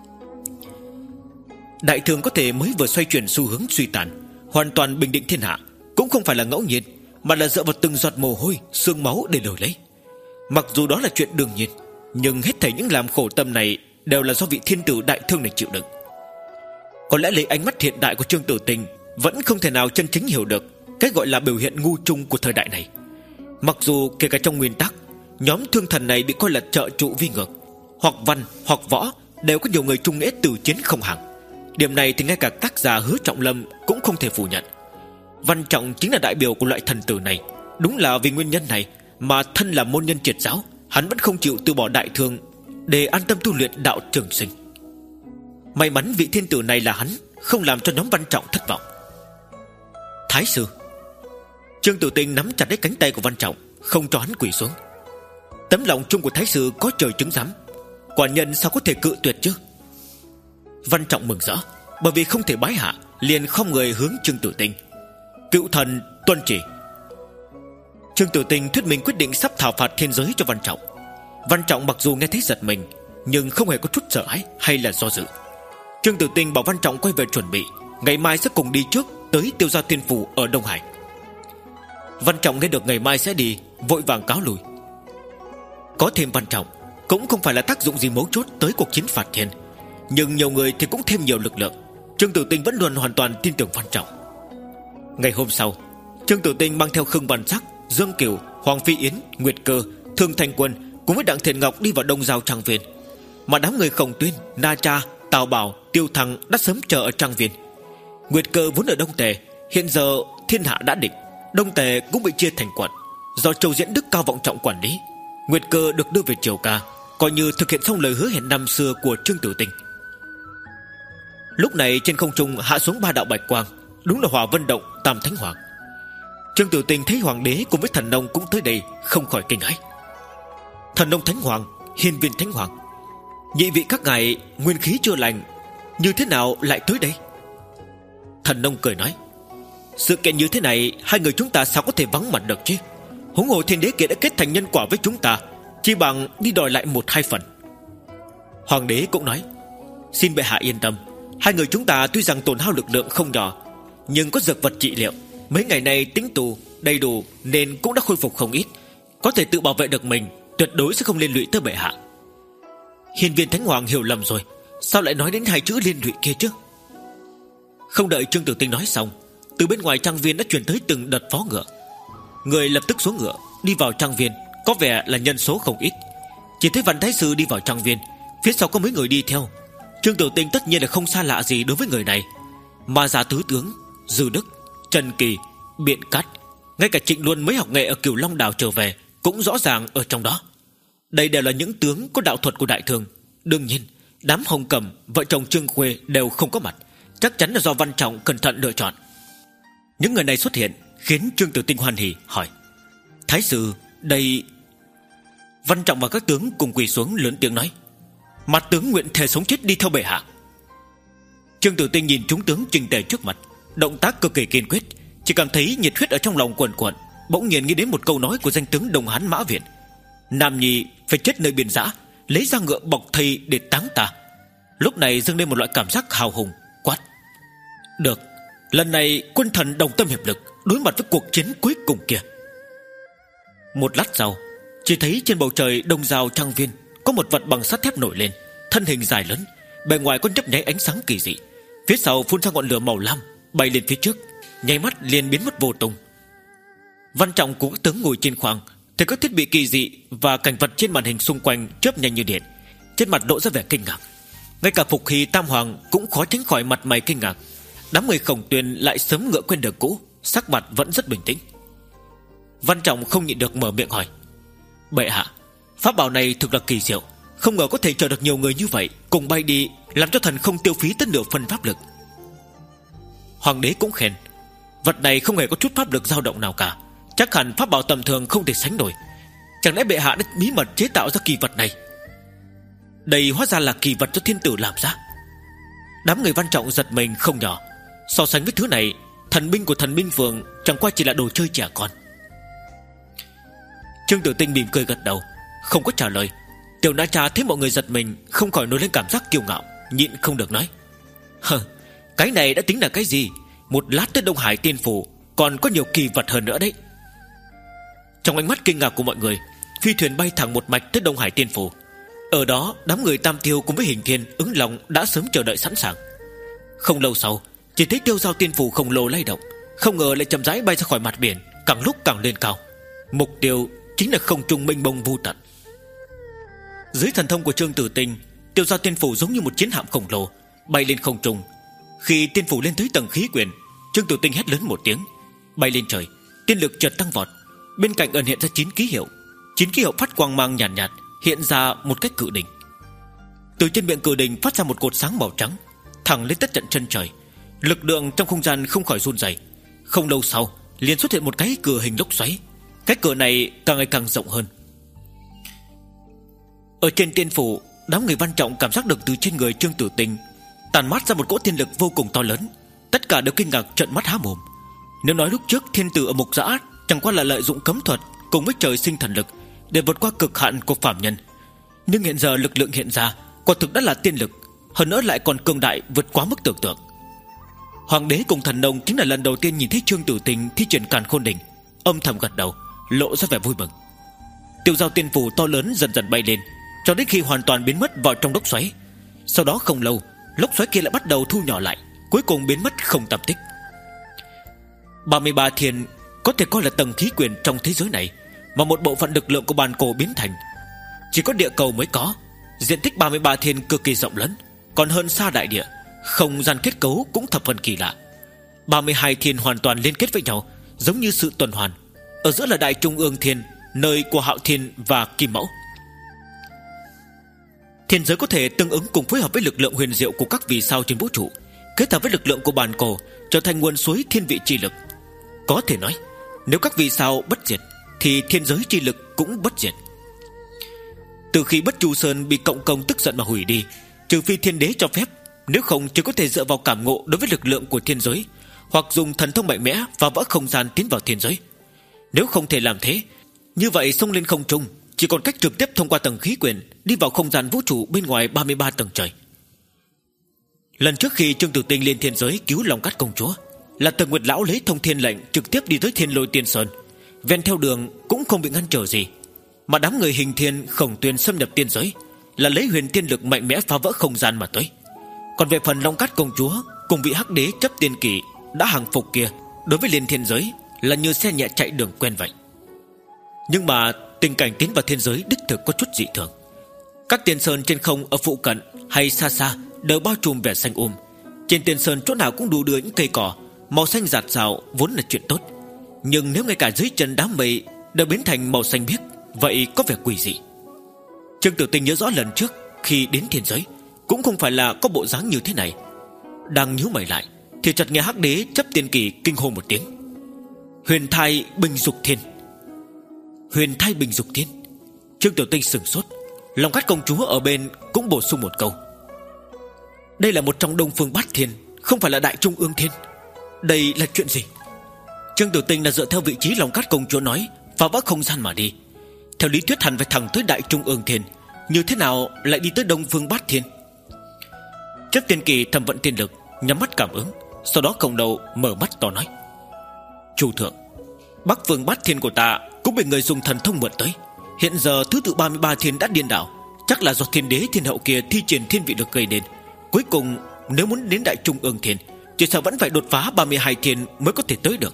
Đại thương có thể mới vừa xoay chuyển xu hướng suy tàn, hoàn toàn bình định thiên hạ, cũng không phải là ngẫu nhiên, mà là dựa vào từng giọt mồ hôi, xương máu để đổi lấy. Mặc dù đó là chuyện đương nhiên, nhưng hết thảy những làm khổ tâm này đều là do vị thiên tử đại thương này chịu đựng. Có lẽ lấy ánh mắt hiện đại của Trương Tử Tinh vẫn không thể nào chân chính hiểu được cái gọi là biểu hiện ngu chung của thời đại này. Mặc dù kể cả trong nguyên tắc, nhóm thương thần này bị coi là trợ trụ vi ngược, hoặc văn hoặc võ đều có nhiều người trung nghĩa từ chiến không hàng. Điểm này thì ngay cả tác giả Hứa Trọng Lâm cũng không thể phủ nhận. Văn Trọng chính là đại biểu của loại thần tử này. Đúng là vì nguyên nhân này mà thân là môn nhân triệt giáo, hắn vẫn không chịu từ bỏ đại thương để an tâm tu luyện đạo trường sinh. May mắn vị thiên tử này là hắn, không làm cho nhóm Văn Trọng thất vọng. Thái sư. Trương Tử Tinh nắm chặt lấy cánh tay của Văn Trọng, không cho hắn quỳ xuống. Tấm lòng chung của Thái sư có trời chứng giám, quả nhân sao có thể cự tuyệt chứ? Văn Trọng mừng rỡ, bởi vì không thể bái hạ, liền không người hướng Trương Tử Tinh. Cựu thần tuân chỉ. Trương Tử Tinh thuyết minh quyết định sắp thảo phạt thiên giới cho Văn Trọng. Văn Trọng mặc dù nghe thấy giật mình, nhưng không hề có chút sợ hãi hay là do dự. Trương Tử Tinh bảo Văn Trọng quay về chuẩn bị, ngày mai sẽ cùng đi trước tới Tiêu Gia Tiên Phủ ở Đông Hải. Văn Trọng nghe được ngày mai sẽ đi, vội vàng cáo lui. Có thêm Văn Trọng cũng không phải là tác dụng gì mấu chốt tới cuộc chiến phạt thiên, nhưng nhiều người thì cũng thêm nhiều lực lượng. Trương Tử Tinh vẫn luôn hoàn toàn tin tưởng Văn Trọng. Ngày hôm sau, Trương Tử Tinh mang theo Khương Văn Sắc, Dương Kiều, Hoàng Phi Yến, Nguyệt Cơ, Thương Thanh Quân cùng với Đặng Thiện Ngọc đi vào Đông Giao Trang Viên. Mà đám người Khổng Tuyên, Na Cha, Tào Bảo, Tiêu Thăng đã sớm chờ ở Trang Viên. Nguyệt Cơ vốn ở Đông Tề, hiện giờ thiên hạ đã định, Đông Tề cũng bị chia thành quận, do Châu Diễn Đức cao vọng trọng quản lý. Nguyệt Cơ được đưa về Triều Ca, coi như thực hiện xong lời hứa hẹn năm xưa của Trương Tử Tinh. Lúc này trên không trung hạ xuống ba đạo bạch quang, đúng là Hỏa Vân Động, Tam Thánh Hoàng. Trương Tử Tinh thấy Hoàng đế cùng với Thần Nông cũng tới đây, không khỏi kinh hãi. Thần Nông Thánh Hoàng, Hiên Viên Thánh Hoàng, nhị vị các ngài nguyên khí chưa lành, như thế nào lại tới đây? Thần Nông cười nói, sự kiện như thế này hai người chúng ta sao có thể vắng mặt được chứ? Huống hồ thiên đế kia đã kết thành nhân quả với chúng ta, chỉ bằng đi đòi lại một hai phần. Hoàng đế cũng nói, xin bệ hạ yên tâm, hai người chúng ta tuy rằng tổn hao lực lượng không nhỏ, nhưng có dược vật trị liệu, mấy ngày nay tính tù đầy đủ nên cũng đã khôi phục không ít, có thể tự bảo vệ được mình, tuyệt đối sẽ không liên lụy tới bệ hạ. Hiên Viên Thánh Hoàng hiểu lầm rồi, sao lại nói đến hai chữ liên lụy kia chứ? Không đợi Trương Tử Tinh nói xong, từ bên ngoài trang viên đã truyền tới từng đợt phó ngựa. Người lập tức xuống ngựa đi vào trang viên, có vẻ là nhân số không ít. Chỉ thấy Văn Thái Sư đi vào trang viên, phía sau có mấy người đi theo. Trương Tử Tinh tất nhiên là không xa lạ gì đối với người này, mà Giả Tứ Tướng, Dư Đức, Trần Kỳ, Biện Cát, ngay cả Trịnh Luân mới học nghệ ở Cửu Long Đảo trở về cũng rõ ràng ở trong đó. Đây đều là những tướng có đạo thuật của đại thương. Đương nhiên đám Hồng Cẩm, vợ chồng Trương Khuê đều không có mặt, chắc chắn là do Văn Trọng cẩn thận lựa chọn. Những người này xuất hiện khiến Trương Tử Tinh hoan hỉ, hỏi, Thái sư, đây... Văn Trọng và các tướng cùng quỳ xuống lớn tiếng nói, mặt tướng nguyện thề sống chết đi theo bệ hạ. Trương Tử Tinh nhìn chúng tướng trình tề trước mặt, động tác cực kỳ kiên quyết, chỉ cảm thấy nhiệt huyết ở trong lòng cuồn cuộn. Bỗng nhiên nghĩ đến một câu nói của danh tướng Đông Hán Mã Viện, nam nhi phải chết nơi biển dã, lấy ra ngựa bọc thây để táng ta. Lúc này dâng lên một loại cảm giác hào hùng, quát, được, lần này quân thần đồng tâm hiệp lực đối mặt với cuộc chiến cuối cùng kia. Một lát sau, chỉ thấy trên bầu trời Đông Giao Trang Viên có một vật bằng sắt thép nổi lên, thân hình dài lớn, bề ngoài có nhấp nháy ánh sáng kỳ dị, phía sau phun ra ngọn lửa màu lam, bay lên phía trước, nháy mắt liền biến mất vô tung. Văn Trọng cùng các tướng ngồi trên khoang, thấy các thiết bị kỳ dị và cảnh vật trên màn hình xung quanh chớp nhanh như điện, trên mặt lộ ra vẻ kinh ngạc. Ngay cả Phục Hy Tam Hoàng cũng khó tránh khỏi mặt mày kinh ngạc. Đám người Khổng Tuyên lại sớm ngựa quen đường cũ, sắc mặt vẫn rất bình tĩnh. Văn Trọng không nhịn được mở miệng hỏi: Bệ hạ, pháp bảo này thực là kỳ diệu, không ngờ có thể chờ được nhiều người như vậy cùng bay đi, làm cho thần không tiêu phí tất nửa phần pháp lực. Hoàng đế cũng khen: Vật này không hề có chút pháp lực dao động nào cả, chắc hẳn pháp bảo tầm thường không thể sánh nổi. Chẳng lẽ bệ hạ đã bí mật chế tạo ra kỳ vật này? Đây hóa ra là kỳ vật cho thiên tử làm ra. Đám người Văn Trọng giật mình không nhỏ. So sánh với thứ này, thần binh của thần binh phường chẳng qua chỉ là đồ chơi trẻ con. Trương Tử Tinh mỉm cười gật đầu, không có trả lời. Tiểu Na Cha thấy mọi người giật mình, không khỏi nổi lên cảm giác kiêu ngạo, nhịn không được nói: Hờ, cái này đã tính là cái gì? Một lát tới Đông Hải Tiên Phủ còn có nhiều kỳ vật hơn nữa đấy. Trong ánh mắt kinh ngạc của mọi người, phi thuyền bay thẳng một mạch tới Đông Hải Tiên Phủ. Ở đó đám người Tam Tiêu cùng với Hình Thiên, Ứng Long đã sớm chờ đợi sẵn sàng. Không lâu sau, chỉ thấy tiêu giao tiên phủ khổng lồ lay động, không ngờ lại chậm rãi bay ra khỏi mặt biển, càng lúc càng lên cao. Mục tiêu chính là không trung mênh mông vô tận. Dưới thần thông của Trương Tử Tinh, tiêu giao tiên phủ giống như một chiến hạm khổng lồ bay lên không trung. Khi tiên phủ lên tới tầng khí quyển, Trương Tử Tinh hét lớn một tiếng, bay lên trời, tiên lực chợt tăng vọt. Bên cạnh ẩn hiện ra chín ký hiệu, chín ký hiệu phát quang mang nhàn nhạt, nhạt, hiện ra một cái cự đỉnh. Từ trên miệng cự đỉnh phát ra một cột sáng màu trắng, thẳng lên tất tận chân trời. Lực lượng trong không gian không khỏi run rẩy. Không lâu sau, liền xuất hiện một cái cửa hình lốc xoáy. Cái cửa này càng ngày càng rộng hơn. Ở trên tiên phủ, đám người Văn Trọng cảm giác được từ trên người Trương Tử Tinh tàn mát ra một cỗ tiên lực vô cùng to lớn. Tất cả đều kinh ngạc trợn mắt há mồm. Nếu nói lúc trước thiên tử ở Mục Giã chẳng qua là lợi dụng cấm thuật cùng với trời sinh thần lực để vượt qua cực hạn của phàm nhân, nhưng hiện giờ lực lượng hiện ra quả thực đã là tiên lực, hơn nữa lại còn cường đại vượt quá mức tưởng tượng. Hoàng đế cùng thần nông chính là lần đầu tiên nhìn thấy Trương Tử Tinh thi triển Càn Khôn Đỉnh, âm thầm gật đầu, lộ ra vẻ vui mừng. Tiêu giao tiên phủ to lớn dần dần bay lên, cho đến khi hoàn toàn biến mất vào trong lốc xoáy. Sau đó không lâu, lốc xoáy kia lại bắt đầu thu nhỏ lại, cuối cùng biến mất không tăm tích. ba mươi ba thiên có thể coi là tầng khí quyển trong thế giới này, mà một bộ phận lực lượng của bàn cổ biến thành. Chỉ có địa cầu mới có. Diện tích ba mươi ba thiên cực kỳ rộng lớn, còn hơn xa đại địa. Không gian kết cấu cũng thập phần kỳ lạ. ba mươi hai thiên hoàn toàn liên kết với nhau, giống như sự tuần hoàn. Ở giữa là đại trung ương thiên, nơi của Hạo Thiên và Kim Mẫu. Thiên giới có thể tương ứng cùng phối hợp với lực lượng huyền diệu của các vì sao trên vũ trụ, kết hợp với lực lượng của bàn cổ, trở thành nguồn suối thiên vị chi lực. Có thể nói, nếu các vì sao bất diệt thì thiên giới chi lực cũng bất diệt. Từ khi Bất Chu Sơn bị Cộng Công tức giận mà hủy đi, trừ phi thiên đế cho phép, nếu không chỉ có thể dựa vào cảm ngộ đối với lực lượng của thiên giới, hoặc dùng thần thông mạnh mẽ và vỡ không gian tiến vào thiên giới. Nếu không thể làm thế, như vậy xông lên không trung chỉ còn cách trực tiếp thông qua tầng khí quyển đi vào không gian vũ trụ bên ngoài ba mươi ba tầng trời. Lần trước khi Trương Tử Tinh lên thiên giới cứu Long Cát công chúa, là Tần Nguyệt lão lấy thông thiên lệnh trực tiếp đi tới Thiên Lôi Tiên Sơn, ven theo đường cũng không bị ngăn trở gì. Mà đám người Hình Thiên, Khổng Tuyên xâm nhập tiên giới là lấy huyền tiên lực mạnh mẽ phá vỡ không gian mà tới. Còn về phần Long Cát công chúa cùng vị hắc đế chấp tiên kỷ đã hàng phục kia, đối với liên thiên giới là như xe nhẹ chạy đường quen vậy. Nhưng mà tình cảnh tiến vào thiên giới đích thực có chút dị thường. Các tiên sơn trên không ở phụ cận hay xa xa đều bao trùm vẻ xanh um. Trên tiên sơn chỗ nào cũng đủ đưa những cây cỏ màu xanh rạt rào vốn là chuyện tốt, nhưng nếu ngay cả dưới chân đám mây đều biến thành màu xanh biếc, vậy có vẻ quỷ dị. Trương Tử Tinh nhớ rõ lần trước khi đến thiên giới cũng không phải là có bộ dáng như thế này. Đang nhíu mày lại thì chợt nghe hắc đế chấp tiên kỳ kinh hô một tiếng: Huyền thai bình dục thiên. Huyền thai bình dục thiên. Trương Tử Tinh sửng sốt. Long Cát công chúa ở bên cũng bổ sung một câu: đây là một trong Đông Phương Bát Thiên, không phải là Đại Trung Ương Thiên. Đây là chuyện gì? Trương Tử Tinh là dựa theo vị trí Long Cát công chúa nói, phá vỡ không gian mà đi. Theo lý thuyết hẳn phải thẳng tới Đại Trung Ương Thiên, như thế nào lại đi tới Đông Phương Bát Thiên? Chấp tiên kỳ thầm vận tiên lực, nhắm mắt cảm ứng, sau đó không đầu mở mắt to nói: Chủ thượng, Bắc Phương Bát Thiên của ta cũng bị người dùng thần thông mượn tới. Hiện giờ thứ tự ba mươi ba thiên đã điên đảo, chắc là do thiên đế thiên hậu kia thi triển thiên vị lực gây nên. Cuối cùng nếu muốn đến Đại Trung Ương Thiên, chỉ sợ vẫn phải đột phá ba mươi hai thiên mới có thể tới được.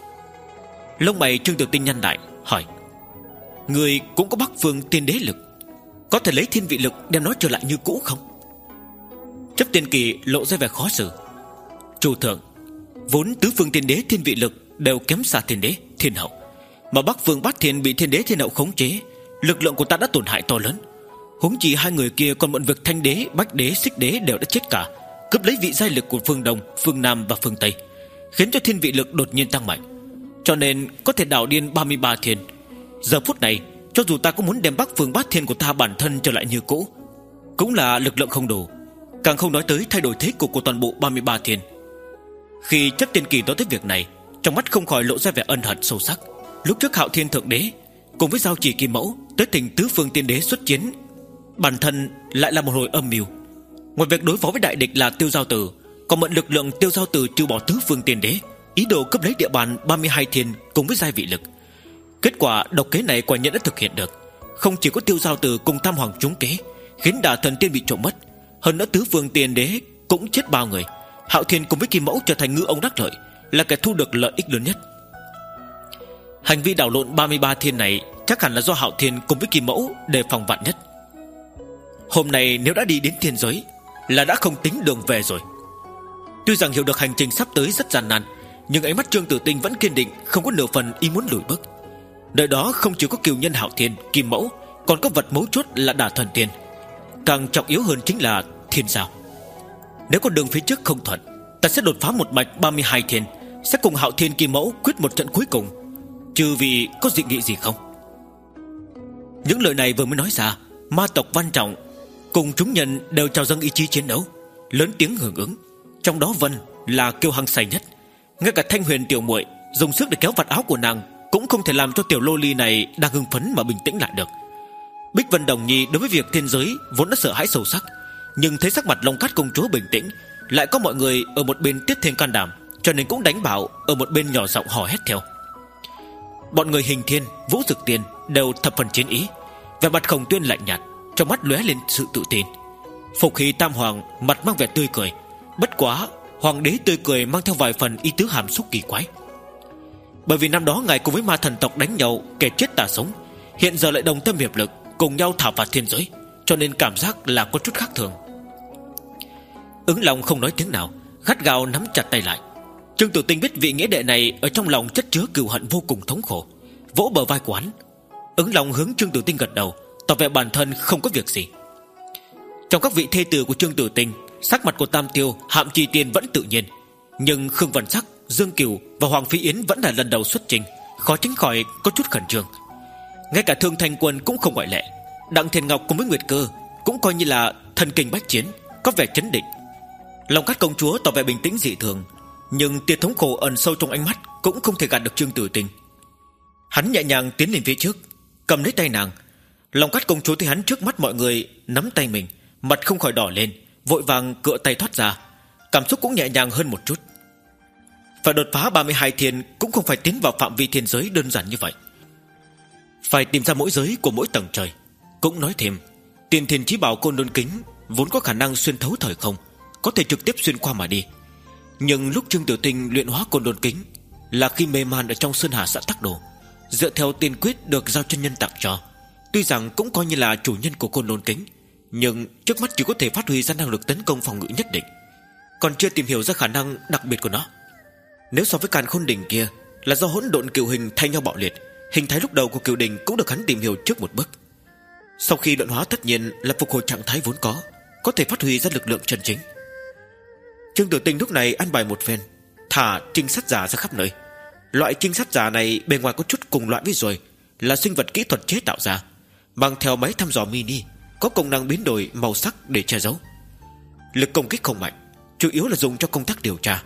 Lông mày Trương Tử Tinh nhăn lại hỏi: người cũng có Bắc Phương tiên đế lực, có thể lấy thiên vị lực đem nó trở lại như cũ không? Chấp tiên kỳ lộ ra vẻ khó xử: Chủ thượng, vốn tứ phương tiên đế thiên vị lực đều kém xa thiên đế thiên hậu, Mà Bắc Phương Bát Thiên bị Thiên Đế Thiên Hậu khống chế, lực lượng của ta đã tổn hại to lớn. Huống chi hai người kia còn mượn việc Thanh Đế, Bách Đế, Xích Đế đều đã chết cả, cướp lấy vị giai lực của phương Đông, phương Nam và phương Tây, khiến cho thiên vị lực đột nhiên tăng mạnh. Cho nên có thể đảo điên ba mươi ba thiên. Giờ phút này, cho dù ta có muốn đem Bắc Phương Bát Thiên của ta bản thân trở lại như cũ, cũng là lực lượng không đủ, càng không nói tới thay đổi thế cục của toàn bộ ba mươi ba thiên. Khi Chấp Tiên Kỳ nói tới việc này, trong mắt không khỏi lộ ra vẻ ân hận sâu sắc. Lúc trước Hạo Thiên Thượng Đế cùng với Giao Chỉ Kim Mẫu tới thỉnh tứ phương tiên đế xuất chiến, bản thân lại là một hồi âm mưu. Ngoài việc đối phó với đại địch là Tiêu Giao Tử, còn mượn lực lượng Tiêu Giao Tử trừ bỏ tứ phương tiên đế, ý đồ cướp lấy địa bàn ba mươi hai thiên cùng với giai vị lực. Kết quả độc kế này quả nhiên đã thực hiện được. Không chỉ có Tiêu Giao Tử cùng Tam Hoàng trúng kế, khiến Đả Thần Tiên bị trộm mất, hơn nữa tứ phương tiên đế cũng chết bao người. Hạo Thiên cùng với Kim Mẫu trở thành ngư ông đắc lợi, là kẻ thu được lợi ích lớn nhất. Hành vi đảo lộn ba mươi ba thiên này chắc hẳn là do Hạo Thiên cùng với Kim Mẫu đề phòng vạn nhất. Hôm nay nếu đã đi đến thiên giới là đã không tính đường về rồi. Tuy rằng hiểu được hành trình sắp tới rất gian nan, nhưng ánh mắt Trương Tử Tinh vẫn kiên định, không có nửa phần ý muốn lùi bước. Đợi đó không chỉ có kiều nhân Hạo Thiên, Kim Mẫu, còn có vật mấu chốt là Đả Thần Tiên. Càng trọng yếu hơn chính là thiên giao. Nếu con đường phía trước không thuận, ta sẽ đột phá một mạch ba mươi hai thiên, sẽ cùng Hạo Thiên, Kim Mẫu quyết một trận cuối cùng. Trừ vì có dị nghị gì không? Những lời này vừa mới nói ra, ma tộc Văn Trọng cùng chúng nhân đều trào dâng ý chí chiến đấu, lớn tiếng hưởng ứng. Trong đó Vân là kiêu hăng say nhất. Ngay cả Thanh Huyền tiểu muội dùng sức để kéo vạt áo của nàng cũng không thể làm cho tiểu lô ly này đang hưng phấn mà bình tĩnh lại được. Bích Vân Đồng Nhi đối với việc thiên giới vốn đã sợ hãi sâu sắc, nhưng thấy sắc mặt Long Cát công chúa bình tĩnh, lại có mọi người ở một bên tiếp thêm can đảm, cho nên cũng đánh bảo ở một bên nhỏ giọng hò hét theo. Bọn người Hình Thiên, Vũ Dực Tiên đều thập phần chiến ý, vẻ mặt Khổng Tuyên lạnh nhạt, trong mắt lóe lên sự tự tin. Phục Hy Tam Hoàng mặt mang vẻ tươi cười, bất quá Hoàng đế tươi cười mang theo vài phần ý tứ hàm xúc kỳ quái. Bởi vì năm đó ngài cùng với ma thần tộc đánh nhau, kẻ chết tà sống, hiện giờ lại đồng tâm hiệp lực cùng nhau thảo phạt thiên giới, cho nên cảm giác là có chút khác thường. Ứng Long không nói tiếng nào, gắt gao nắm chặt tay lại. Trương Tử Tinh biết vị nghĩa đệ này ở trong lòng chất chứa cừu hận vô cùng thống khổ, vỗ bờ vai của hắn. Ứng Long hướng Trương Tử Tinh gật đầu, tỏ vẻ bản thân không có việc gì. Trong các vị thê tử của Trương Tử Tinh, sắc mặt của Tam Tiêu, Hạm Trì Tiên vẫn tự nhiên, nhưng Khương Văn Sắc, Dương Kiều và Hoàng Phi Yến vẫn là lần đầu xuất trình, khó tránh khỏi có chút khẩn trương. Ngay cả Thương Thanh Quân cũng không ngoại lệ. Đặng Thiền Ngọc cùng với Nguyệt Cơ cũng coi như là thần kinh bách chiến, có vẻ chấn định. Long Cát công chúa tỏ vẻ bình tĩnh dị thường, nhưng tia thống khổ ẩn sâu trong ánh mắt cũng không thể gạt được Trương Tử Tinh. Hắn nhẹ nhàng tiến lên phía trước, cầm lấy tay nàng. Long Cát công chúa thấy hắn trước mắt mọi người nắm tay mình, mặt không khỏi đỏ lên, vội vàng cựa tay thoát ra, cảm xúc cũng nhẹ nhàng hơn một chút. Phải đột phá ba mươi hai thiên cũng không phải tiến vào phạm vi thiên giới đơn giản như vậy, phải tìm ra mỗi giới của mỗi tầng trời. Cũng nói thêm, Tiên Thiên Chí Bảo Côn Lôn Kính vốn có khả năng xuyên thấu thời không, có thể trực tiếp xuyên qua mà đi. Nhưng lúc Trương Tử Tinh luyện hóa Côn Lôn Kính là khi mê man ở trong Sơn Hà xã Tắc Đồ, dựa theo tiên quyết được giao chân nhân tặng cho. Tuy rằng cũng coi như là chủ nhân của Côn Lôn Kính, nhưng trước mắt chỉ có thể phát huy ra năng lực tấn công phòng ngự nhất định, còn chưa tìm hiểu ra khả năng đặc biệt của nó. Nếu so với Càn Khôn Đỉnh kia là do hỗn độn cựu hình thay nhau bạo liệt, hình thái lúc đầu của cựu đỉnh cũng được hắn tìm hiểu trước một bước. Sau khi luyện hóa tất nhiên là phục hồi trạng thái vốn có, có thể phát huy ra lực lượng chân chính. Trương Tử Tinh lúc này ăn bài một phen, thả trinh sát giả ra khắp nơi. Loại trinh sát giả này bề ngoài có chút cùng loại với ruồi, là sinh vật kỹ thuật chế tạo ra, mang theo máy thăm dò mini, có công năng biến đổi màu sắc để che giấu. Lực công kích không mạnh, chủ yếu là dùng cho công tác điều tra.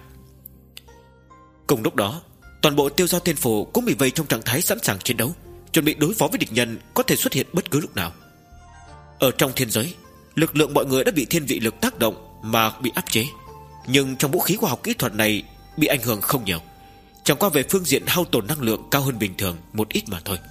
Cùng lúc đó, toàn bộ Tiêu Giao Tiên Phủ cũng bị vây trong trạng thái sẵn sàng chiến đấu, chuẩn bị đối phó với địch nhân có thể xuất hiện bất cứ lúc nào. Ở trong thiên giới, lực lượng mọi người đã bị thiên vị lực tác động mà bị áp chế, nhưng trong vũ khí khoa học kỹ thuật này bị ảnh hưởng không nhiều, chẳng qua về phương diện hao tổn năng lượng cao hơn bình thường một ít mà thôi.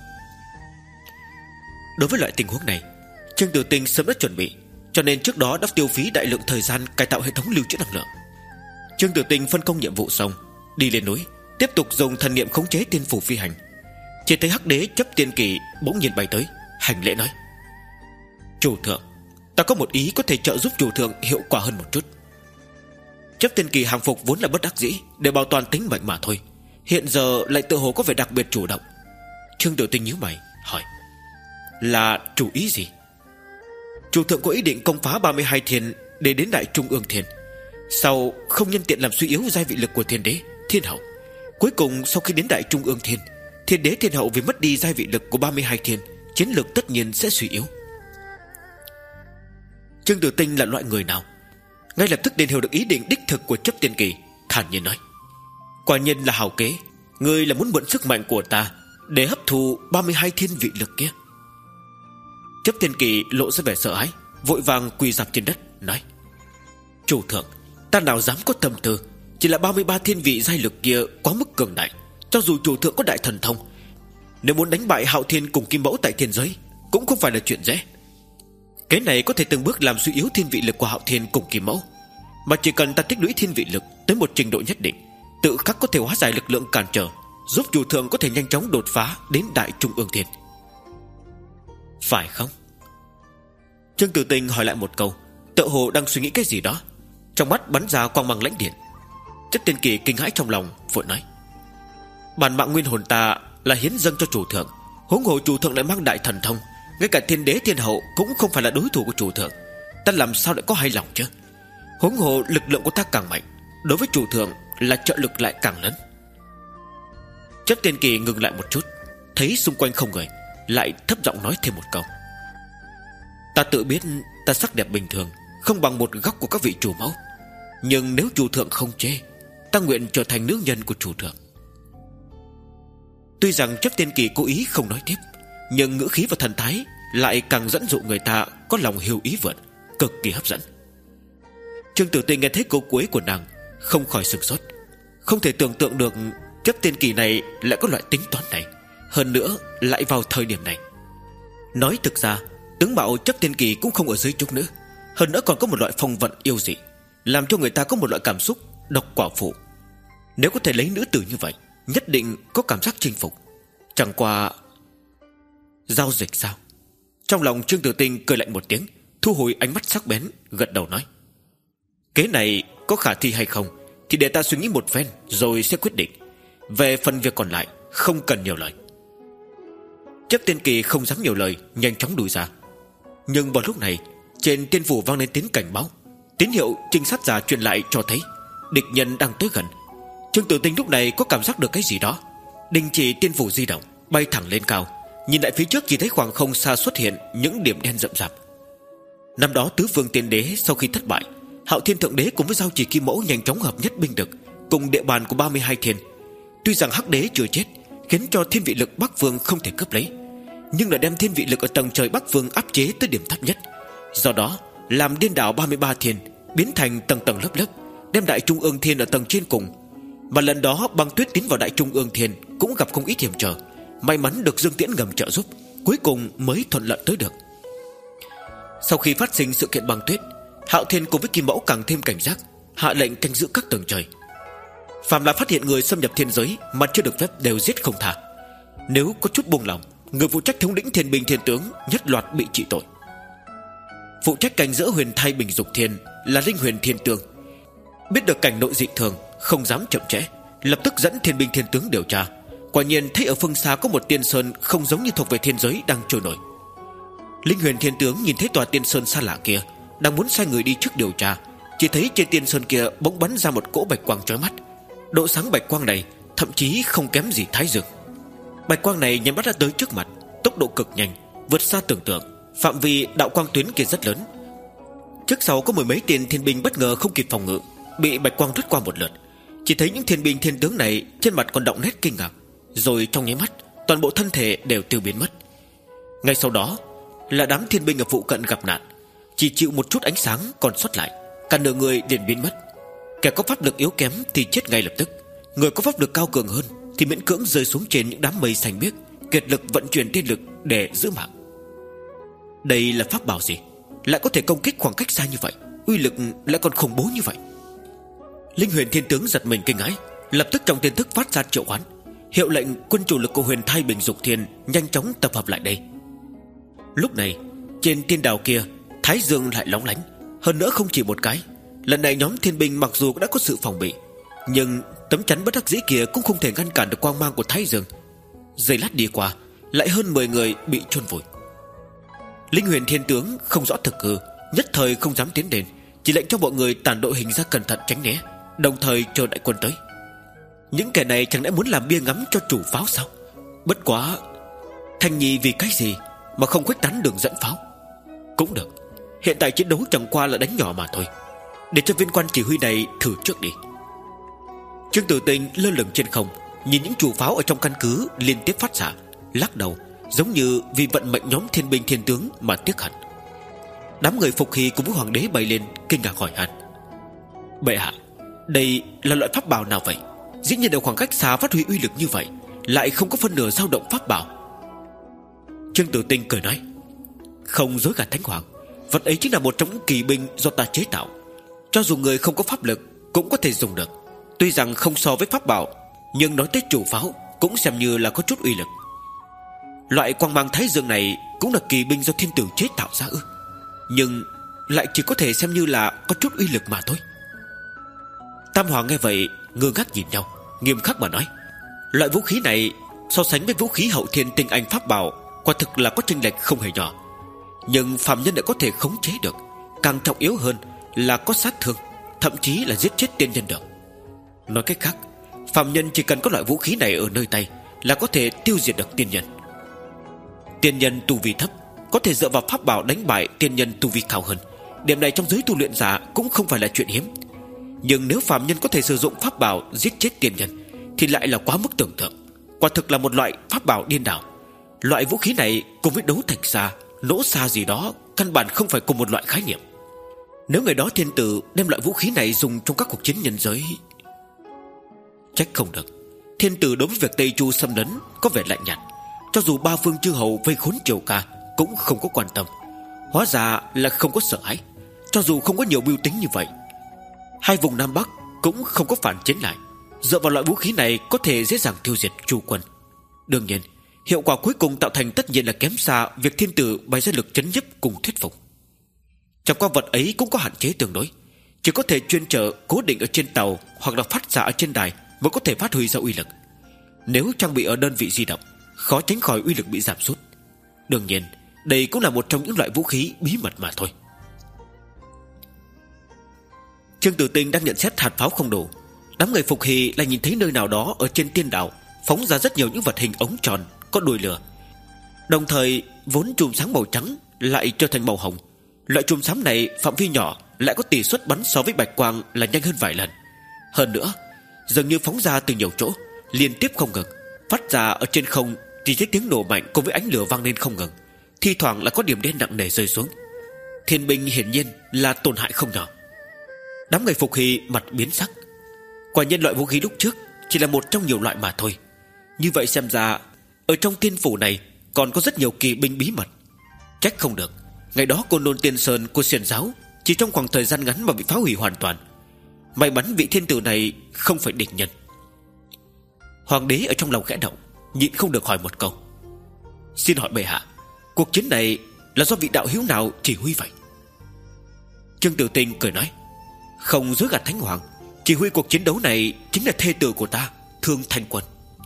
Đối với loại tình huống này, Trương Tử Tinh sớm đã chuẩn bị, cho nên trước đó đã tiêu phí đại lượng thời gian cải tạo hệ thống lưu trữ năng lượng. Trương Tử Tinh phân công nhiệm vụ xong, đi lên núi, tiếp tục dùng thần niệm khống chế tiên phủ phi hành. Chỉ thấy Hắc Đế Chấp Tiên Kỳ bỗng nhiên bay tới, hành lễ nói: "Chủ thượng, ta có một ý có thể trợ giúp chủ thượng hiệu quả hơn một chút." Chấp Tiên Kỳ hàng phục vốn là bất đắc dĩ để bảo toàn tính mệnh mà thôi, hiện giờ lại tự hồ có vẻ đặc biệt chủ động. Trương Tiểu Tinh nhíu mày hỏi: Là chủ ý gì? Chủ thượng có ý định công phá ba mươi hai thiên để đến Đại Trung Ương Thiên, sau không nhân tiện làm suy yếu giai vị lực của thiên đế, thiên hậu. Cuối cùng sau khi đến Đại Trung Ương Thiên, thiên đế, thiên hậu vì mất đi giai vị lực của ba mươi hai thiên, chiến lược tất nhiên sẽ suy yếu. Trương Tử Tinh là loại người nào? Ngay lập tức liền hiểu được ý định đích thực của Chấp Tiên Kỳ, thản nhiên nói: Quả nhiên là hào kế. Ngươi là muốn mượn sức mạnh của ta để hấp thụ ba mươi hai thiên vị lực kia. Chấp Tiên Kỳ lộ ra vẻ sợ hãi, vội vàng quỳ dạp trên đất nói: Chủ thượng, ta nào dám có tâm tư. Chỉ là ba mươi ba thiên vị giai lực kia quá mức cường đại. Cho dù chủ thượng có đại thần thông, nếu muốn đánh bại Hạo Thiên cùng Kim Mẫu tại thiên giới cũng không phải là chuyện dễ. Cái này có thể từng bước làm suy yếu thiên vị lực của Hạo Thiên cùng Kim Mẫu, mà chỉ cần ta tích lũy thiên vị lực tới một trình độ nhất định, tự khắc có thể hóa giải lực lượng cản trở, giúp chủ thượng có thể nhanh chóng đột phá đến Đại Trung Ương Thiên. Phải không? Trương Tử Tinh hỏi lại một câu, tựa hồ đang suy nghĩ cái gì đó. Trong mắt bắn ra quang mang lãnh điện. Chấp Tiên Kỳ kinh hãi trong lòng, vội nói: Bản mạng nguyên hồn ta là hiến dâng cho chủ thượng, huống hồ chủ thượng lại mang đại thần thông, ngay cả thiên đế thiên hậu cũng không phải là đối thủ của chủ thượng, ta làm sao lại có hay lòng chứ? Huống hồ lực lượng của ta càng mạnh, đối với chủ thượng là trợ lực lại càng lớn. Chấp Tiên Kỳ ngừng lại một chút, thấy xung quanh không người, lại thấp giọng nói thêm một câu: Ta tự biết ta sắc đẹp bình thường, không bằng một góc của các vị chủ mẫu, nhưng nếu chủ thượng không chê, ta nguyện trở thành nữ nhân của chủ thượng. Tuy rằng Chấp Tiên Kỳ cố ý không nói tiếp, nhưng ngữ khí và thần thái lại càng dẫn dụ người ta có lòng hiếu ý vượn, cực kỳ hấp dẫn. Trương Tử Tinh nghe thấy câu cuối của nàng, không khỏi sửng sốt. Không thể tưởng tượng được Chấp Tiên Kỳ này lại có loại tính toán này, hơn nữa lại vào thời điểm này. Nói thực ra, tướng mạo Chấp Tiên Kỳ cũng không ở dưới trúc nữ, hơn nữa còn có một loại phong vận yêu dị, làm cho người ta có một loại cảm xúc độc quả phụ. Nếu có thể lấy nữ tử như vậy, nhất định có cảm giác chinh phục. Chẳng qua giao dịch sao? Trong lòng Trương Tử Tinh cười lạnh một tiếng, thu hồi ánh mắt sắc bén, gật đầu nói: Kế này có khả thi hay không thì để ta suy nghĩ một phen rồi sẽ quyết định. Về phần việc còn lại, không cần nhiều lời. Chấp Tiên Kỳ không dám nhiều lời, nhanh chóng đuổi ra. Nhưng vào lúc này, trên tiên phủ vang lên tiếng cảnh báo. Tín hiệu trinh sát giả truyền lại cho thấy địch nhân đang tới gần. Trương Tử Tinh lúc này có cảm giác được cái gì đó, đình chỉ tiên phủ di động, bay thẳng lên cao, nhìn lại phía trước chỉ thấy khoảng không xa xuất hiện những điểm đen rậm rạp. Năm đó tứ phương tiên đế sau khi thất bại, Hạo Thiên thượng đế cùng với Giao Chỉ Kim Mẫu nhanh chóng hợp nhất binh lực cùng địa bàn của ba mươi hai thiên. Tuy rằng Hắc đế chưa chết, khiến cho thiên vị lực Bắc Vương không thể cướp lấy, nhưng đã đem thiên vị lực ở tầng trời Bắc Vương áp chế tới điểm thấp nhất. Do đó làm điên đảo ba mươi ba thiên biến thành tầng tầng lớp lớp, đem Đại Trung Ương Thiên ở tầng trên cùng. Mà lần đó Băng Tuyết tiến vào Đại Trung Ương Thiên cũng gặp không ít hiểm trở, may mắn được Dương Tiễn ngầm trợ giúp, cuối cùng mới thuận lợi tới được. Sau khi phát sinh sự kiện Băng Tuyết, Hạo Thiên cùng với Kim Mẫu càng thêm cảnh giác, hạ lệnh canh giữ các tầng trời. Phàm là phát hiện người xâm nhập thiên giới mà chưa được phép đều giết không tha. Nếu có chút buông lỏng, người phụ trách thống lĩnh Thiên Binh Thiên Tướng nhất loạt bị trị tội. Phụ trách canh giữ Huyền Thai Bình Dục Thiên là Linh Huyền Thiên Tướng, biết được cảnh nội dị thường, không dám chậm trễ, lập tức dẫn Thiên Binh Thiên Tướng điều tra. Quả nhiên thấy ở phương xa có một tiên sơn không giống như thuộc về thiên giới đang trôi nổi. Linh Huyền Thiên Tướng nhìn thấy tòa tiên sơn xa lạ kia, đang muốn sai người đi trước điều tra, chỉ thấy trên tiên sơn kia bỗng bắn ra một cỗ bạch quang chói mắt. Độ sáng bạch quang này thậm chí không kém gì thái dương. Bạch quang này nhắm mắt đã tới trước mặt, tốc độ cực nhanh, vượt xa tưởng tượng. Phạm vi đạo quang tuyến kia rất lớn. Trước sau có mười mấy tiền thiên binh bất ngờ không kịp phòng ngự, bị bạch quang lướt qua một lượt. Chỉ thấy những thiên binh thiên tướng này trên mặt còn đọng nét kinh ngạc, rồi trong nháy mắt toàn bộ thân thể đều tiêu biến mất. Ngay sau đó là đám thiên binh ở phụ cận gặp nạn, chỉ chịu một chút ánh sáng còn sót lại, cả nửa người liền biến mất. Kẻ có pháp lực yếu kém thì chết ngay lập tức, người có pháp lực cao cường hơn thì miễn cưỡng rơi xuống trên những đám mây xanh biếc, kiệt lực vận chuyển tiên lực để giữ mạng. Đây là pháp bảo gì, lại có thể công kích khoảng cách xa như vậy, uy lực lại còn khủng bố như vậy? Linh Huyền Thiên Tướng giật mình kinh hãi, lập tức trong tiên thức phát ra triệu hoán, hiệu lệnh quân chủ lực của Huyền Thai Bình Dục Thiên nhanh chóng tập hợp lại đây. Lúc này trên tiên đảo kia, thái dương lại lóng lánh, hơn nữa không chỉ một cái. Lần này nhóm thiên binh mặc dù đã có sự phòng bị, nhưng tấm chắn bất đắc dĩ kia cũng không thể ngăn cản được quang mang của thái dương. Giây lát đi qua, lại hơn mười người bị chôn vùi. Linh Huyền Thiên Tướng không rõ thực hư, nhất thời không dám tiến đến, chỉ lệnh cho mọi người tản đội hình ra cẩn thận tránh né, đồng thời chờ đại quân tới. Những kẻ này chẳng lẽ muốn làm bia ngắm cho chủ pháo sao? Bất quá, Thanh Nhi vì cái gì mà không khuếch tán đường dẫn pháo? Cũng được, hiện tại chiến đấu chẳng qua là đánh nhỏ mà thôi, để cho viên quan chỉ huy này thử trước đi. Trương Tử Tinh lơ lửng trên không, nhìn những chủ pháo ở trong căn cứ liên tiếp phát xạ, lắc đầu, giống như vì vận mệnh nhóm thiên binh thiên tướng mà tiếc hận. Đám người Phục Hy cùng với hoàng đế bay lên, kinh ngạc hỏi han: bệ hạ, đây là loại pháp bảo nào vậy? Dĩ nhiên ở khoảng cách xa phát huy uy lực như vậy, lại không có phân nửa dao động pháp bảo. Trương Tử Tinh cười nói: không dối gạt thánh hoàng, vật ấy chính là một trong những kỳ binh do ta chế tạo. Cho dù người không có pháp lực cũng có thể dùng được. Tuy rằng không so với pháp bảo, nhưng nói tới chủ pháo cũng xem như là có chút uy lực. Loại quang mang thái dương này cũng là kỳ binh do thiên tử chế tạo ra ư? Nhưng lại chỉ có thể xem như là có chút uy lực mà thôi. Tam Hoàng nghe vậy ngơ ngác nhìn nhau, nghiêm khắc mà nói: loại vũ khí này so sánh với vũ khí hậu thiên tinh anh pháp bảo, quả thực là có chênh lệch không hề nhỏ. Nhưng phàm nhân lại có thể khống chế được, càng trọng yếu hơn là có sát thương, thậm chí là giết chết tiên nhân được. Nói cách khác, phàm nhân chỉ cần có loại vũ khí này ở nơi tay là có thể tiêu diệt được tiên nhân. Tiên nhân tu vi thấp có thể dựa vào pháp bảo đánh bại tiên nhân tu vi cao hơn. Điểm này trong giới tu luyện giả cũng không phải là chuyện hiếm. Nhưng nếu phàm nhân có thể sử dụng pháp bảo giết chết tiên nhân thì lại là quá mức tưởng tượng. Quả thực là một loại pháp bảo điên đảo. Loại vũ khí này cùng với đấu thạch xa, nỗ xa gì đó căn bản không phải cùng một loại khái niệm. Nếu người đó thiên tử đem loại vũ khí này dùng trong các cuộc chiến nhân giới, trách không được thiên tử đối với việc Tây Chu xâm lấn có vẻ lạnh nhạt. Cho dù ba phương chư hầu vây khốn triều ca cũng không có quan tâm. Hóa ra là không có sợ hãi. Cho dù không có nhiều mưu tính như vậy, hai vùng Nam Bắc cũng không có phản chiến lại. Dựa vào loại vũ khí này có thể dễ dàng tiêu diệt Chu quân. Đương nhiên, hiệu quả cuối cùng tạo thành tất nhiên là kém xa việc thiên tử bày ra lực chấn nhiếp cùng thuyết phục. Trong qua vật ấy cũng có hạn chế tương đối, chỉ có thể chuyên trở cố định ở trên tàu hoặc là phát xạ ở trên đài mới có thể phát huy ra uy lực. Nếu trang bị ở đơn vị di động, khó tránh khỏi uy lực bị giảm sút. Đương nhiên, đây cũng là một trong những loại vũ khí bí mật mà thôi. Trương Tử Tinh đang nhận xét hạt pháo không đủ, đám người Phục Hy lại nhìn thấy nơi nào đó ở trên tiên đảo phóng ra rất nhiều những vật hình ống tròn có đuôi lửa. Đồng thời vốn chùm sáng màu trắng lại trở thành màu hồng. Loại chùm sáng này phạm vi nhỏ, lại có tỷ suất bắn so với bạch quang là nhanh hơn vài lần. Hơn nữa, dường như phóng ra từ nhiều chỗ, liên tiếp không ngừng, phát ra ở trên không chỉ thấy tiếng nổ mạnh cùng với ánh lửa vang lên không ngừng. Thi thoảng là có điểm đen nặng nề rơi xuống. Thiên binh hiển nhiên là tổn hại không nhỏ. Đám người Phục Hy mặt biến sắc. Quả nhiên loại vũ khí lúc trước chỉ là một trong nhiều loại mà thôi. Như vậy xem ra ở trong tiên phủ này còn có rất nhiều kỳ binh bí mật. Trách không được ngày đó Côn Lôn Tiên Sơn của xiển giáo chỉ trong khoảng thời gian ngắn mà bị phá hủy hoàn toàn. May mắn vị thiên tử này không phải địch nhân. Hoàng đế ở trong lòng khẽ động, nhịn không được hỏi một câu: xin hỏi bệ hạ, cuộc chiến này là do vị đạo hữu nào chỉ huy vậy? Trương Tử Tinh cười nói: không dối gạt thánh hoàng, chỉ huy cuộc chiến đấu này chính là thê tử của ta, Thương Thanh Quân.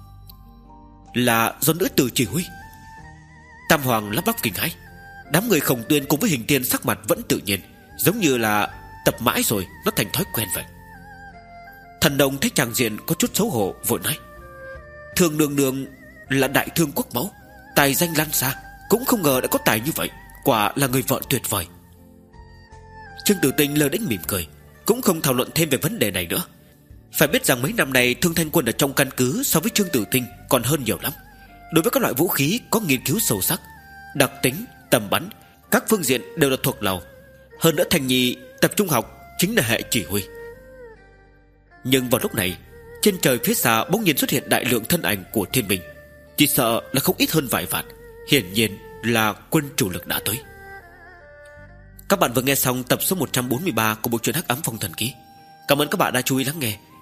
Là do nữ tử chỉ huy? Tam Hoàng lắp bắp kinh hãi. Đám người Khổng Tuyên cùng với Hình Tiên sắc mặt vẫn tự nhiên, giống như là tập mãi rồi nó thành thói quen vậy. Thần Đồng thấy tràng diện có chút xấu hổ, vội nói: Thương nương nương là đại thương quốc mẫu, tài danh lan xa, cũng không ngờ đã có tài như vậy, quả là người vợ tuyệt vời. Trương Tử Tinh lơ đễnh mỉm cười, cũng không thảo luận thêm về vấn đề này nữa. Phải biết rằng mấy năm nay Thương Thanh Quân ở trong căn cứ so với Trương Tử Tinh còn hơn nhiều lắm. Đối với các loại vũ khí có nghiên cứu sâu sắc, đặc tính, tầm bắn, các phương diện đều là thuộc lòng. Hơn nữa Thành Nhi tập trung học chính là hệ chỉ huy. Nhưng vào lúc này, trên trời phía xa bỗng nhiên xuất hiện đại lượng thân ảnh của thiên binh, chỉ sợ là không ít hơn vài vạn. Hiển nhiên là quân chủ lực đã tới. Các bạn vừa nghe xong tập số một trăm bốn mươi ba của bộ truyện Hắc Ám Phong Thần Ký. Cảm ơn các bạn đã chú ý lắng nghe.